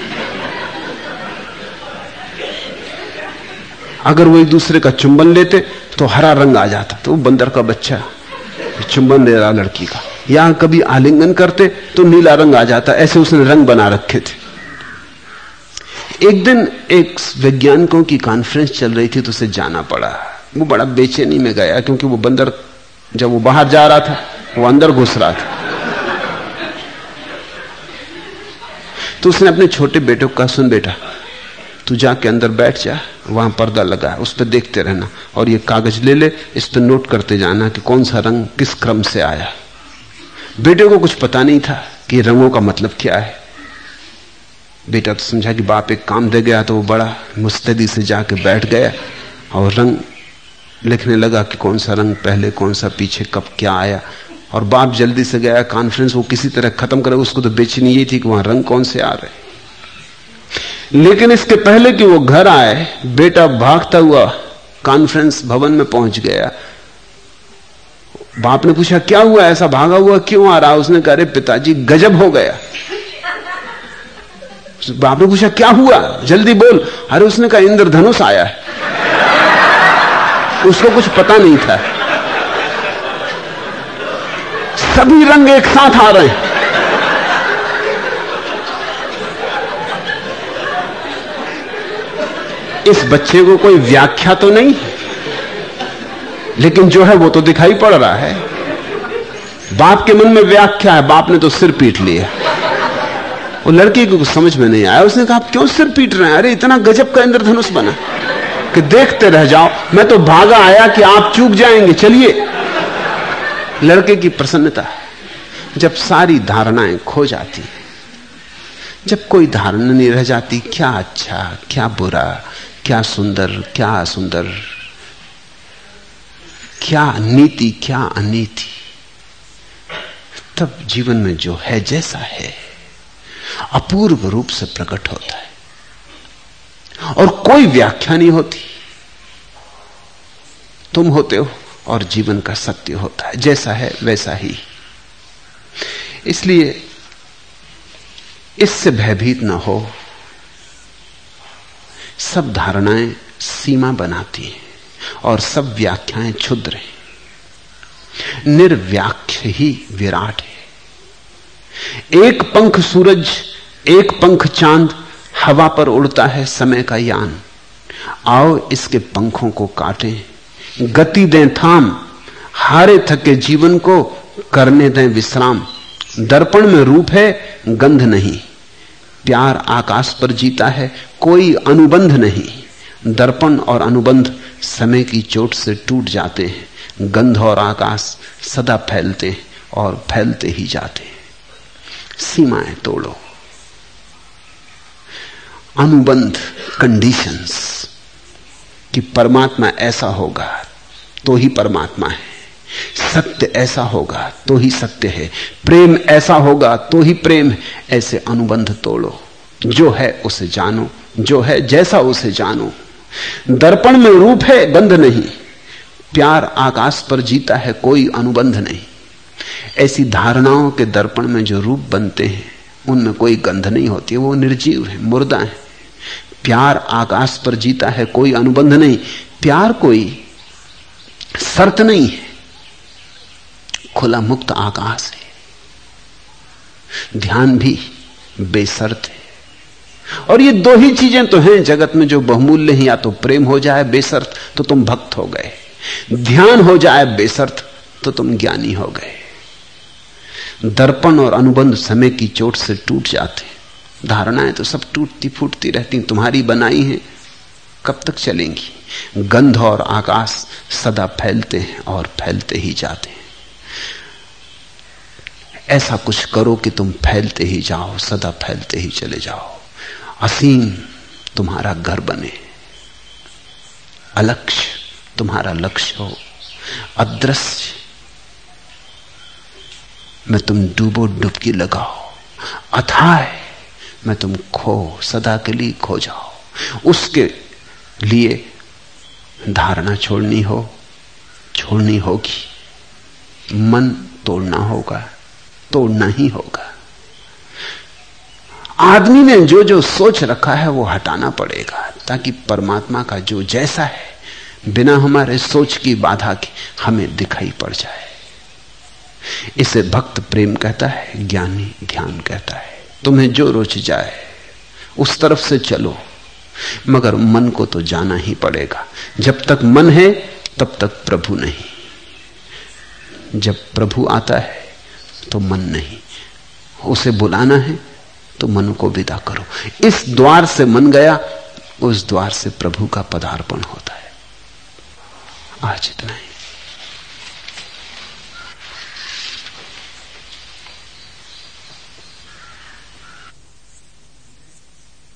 अगर वो एक दूसरे का चुंबन लेते तो हरा रंग आ जाता, तो वो बंदर का बच्चा चुंबन दे रहा लड़की का। या कभी आलिंगन करते तो नीला रंग आ जाता। ऐसे उसने रंग बना रखे थे। एक दिन एक वैज्ञानिकों की कॉन्फ्रेंस चल रही थी तो उसे जाना पड़ा। वो बड़ा बेचैनी में गया, क्योंकि वो बंदर जब वो बाहर जा रहा था वो अंदर घुस रहा था। तो उसने अपने छोटे बेटे को कहा, सुन बेटा, तू जाके अंदर बैठ जा, वहां पर्दा लगा है, उस पर देखते रहना, और ये कागज ले ले, इस पर नोट करते जाना कि कौन सा रंग किस क्रम से आया। बेटे को कुछ पता नहीं था कि रंगों का मतलब क्या है। बेटा तो समझा कि बाप एक काम दे गया, तो वो बड़ा मुस्तैदी से जाके बैठ गया और रंग लिखने लगा कि कौन सा रंग पहले, कौन सा पीछे, कब क्या आया। और बाप जल्दी से गया कॉन्फ्रेंस वो किसी तरह खत्म करे, उसको तो बेचैनी यही थी कि वहां रंग कौन से आ रहे। लेकिन इसके पहले कि वो घर आए, बेटा भागता हुआ कॉन्फ्रेंस भवन में पहुंच गया। बाप ने पूछा क्या हुआ, ऐसा भागा हुआ क्यों आ रहा? उसने कहा अरे पिताजी गजब हो गया। बाप ने पूछा क्या हुआ, जल्दी बोल। अरे उसने कहा इंद्रधनुष आया है। उसको कुछ पता नहीं था, सभी रंग एक साथ आ रहे हैं। इस बच्चे को कोई व्याख्या तो नहीं, लेकिन जो है वो तो दिखाई पड़ रहा है। बाप के मन में व्याख्या है, बाप ने तो सिर पीट लिया। वो लड़के को कुछ समझ में नहीं आया। उसने कहा आप क्यों सिर पीट रहे हैं? अरे इतना गजब का इंद्रधनुष बना कि देखते रह जाओ, मैं तो भागा आया कि आप चूक जाएंगे, चलिए। लड़के की प्रसन्नता जब सारी धारणाएं खो जाती, जब कोई धारणा नहीं रह जाती, क्या अच्छा क्या बुरा, क्या सुंदर क्या असुंदर, क्या नीति क्या अनीति, तब जीवन में जो है जैसा है अपूर्व रूप से प्रकट होता है और कोई व्याख्या नहीं होती। तुम होते हो और जीवन का सत्य होता है, जैसा है वैसा ही। इसलिए इससे भयभीत ना हो। सब धारणाएं सीमा बनाती हैं और सब व्याख्याएं क्षुद्र हैं। निर्व्याख्य ही विराट है। एक पंख सूरज, एक पंख चांद, हवा पर उड़ता है समय का यान। आओ इसके पंखों को काटें, गति दें थाम, हारे थके जीवन को करने दें विश्राम। दर्पण में रूप है गंध नहीं, प्यार आकाश पर जीता है कोई अनुबंध नहीं। दर्पण और अनुबंध समय की चोट से टूट जाते हैं, गंध और आकाश सदा फैलते हैं और फैलते ही जाते हैं। सीमाएं तोड़ो। अनुबंध, कंडीशंस कि परमात्मा ऐसा होगा तो ही परमात्मा है, सत्य ऐसा होगा तो ही सत्य है, प्रेम ऐसा होगा तो ही प्रेम है। ऐसे अनुबंध तोड़ो। जो है उसे जानो, जो है जैसा उसे जानो। दर्पण में रूप है गंध नहीं, प्यार आकाश पर जीता है कोई अनुबंध नहीं। ऐसी धारणाओं के दर्पण में जो रूप बनते हैं उनमें कोई गंध नहीं होती, वो निर्जीव है, मुर्दा है। प्यार आकाश पर जीता है कोई अनुबंध नहीं। प्यार कोई शर्त नहीं है, खुला मुक्त आकाश है। ध्यान भी बेशर्त है। और ये दो ही चीजें तो हैं जगत में जो बहुमूल्य हैं। या तो प्रेम हो जाए बेशर्त तो तुम भक्त हो गए, ध्यान हो जाए बेशर्त तो तुम ज्ञानी हो गए। दर्पण और अनुबंध समय की चोट से टूट जाते। धारणाएं तो सब टूटती फूटती रहती, तुम्हारी बनाई हैं, कब तक चलेंगी। गंध और आकाश सदा फैलते हैं और फैलते ही जाते हैं। ऐसा कुछ करो कि तुम फैलते ही जाओ, सदा फैलते ही चले जाओ। असीम तुम्हारा घर बने, अलक्ष्य तुम्हारा लक्ष्य हो, अदृश्य में तुम डूबो, डुबकी लगाओ, अथाह में तुम खो, सदा के लिए खो जाओ। उसके लिए धारणा छोड़नी होगी, मन तोड़ना होगा, तोड़ना ही होगा। आदमी ने जो जो सोच रखा है वो हटाना पड़ेगा, ताकि परमात्मा का जो जैसा है बिना हमारे सोच की बाधा के हमें दिखाई पड़ जाए। इसे भक्त प्रेम कहता है, ज्ञानी ध्यान कहता है। तुम्हें जो रुच जाए उस तरफ से चलो, मगर मन को तो जाना ही पड़ेगा। जब तक मन है तब तक प्रभु नहीं। जब प्रभु आता है तो मन नहीं, उसे बुलाना है तो मन को विदा करो। इस द्वार से मन गया, उस द्वार से प्रभु का पदार्पण होता है। आज इतना ही।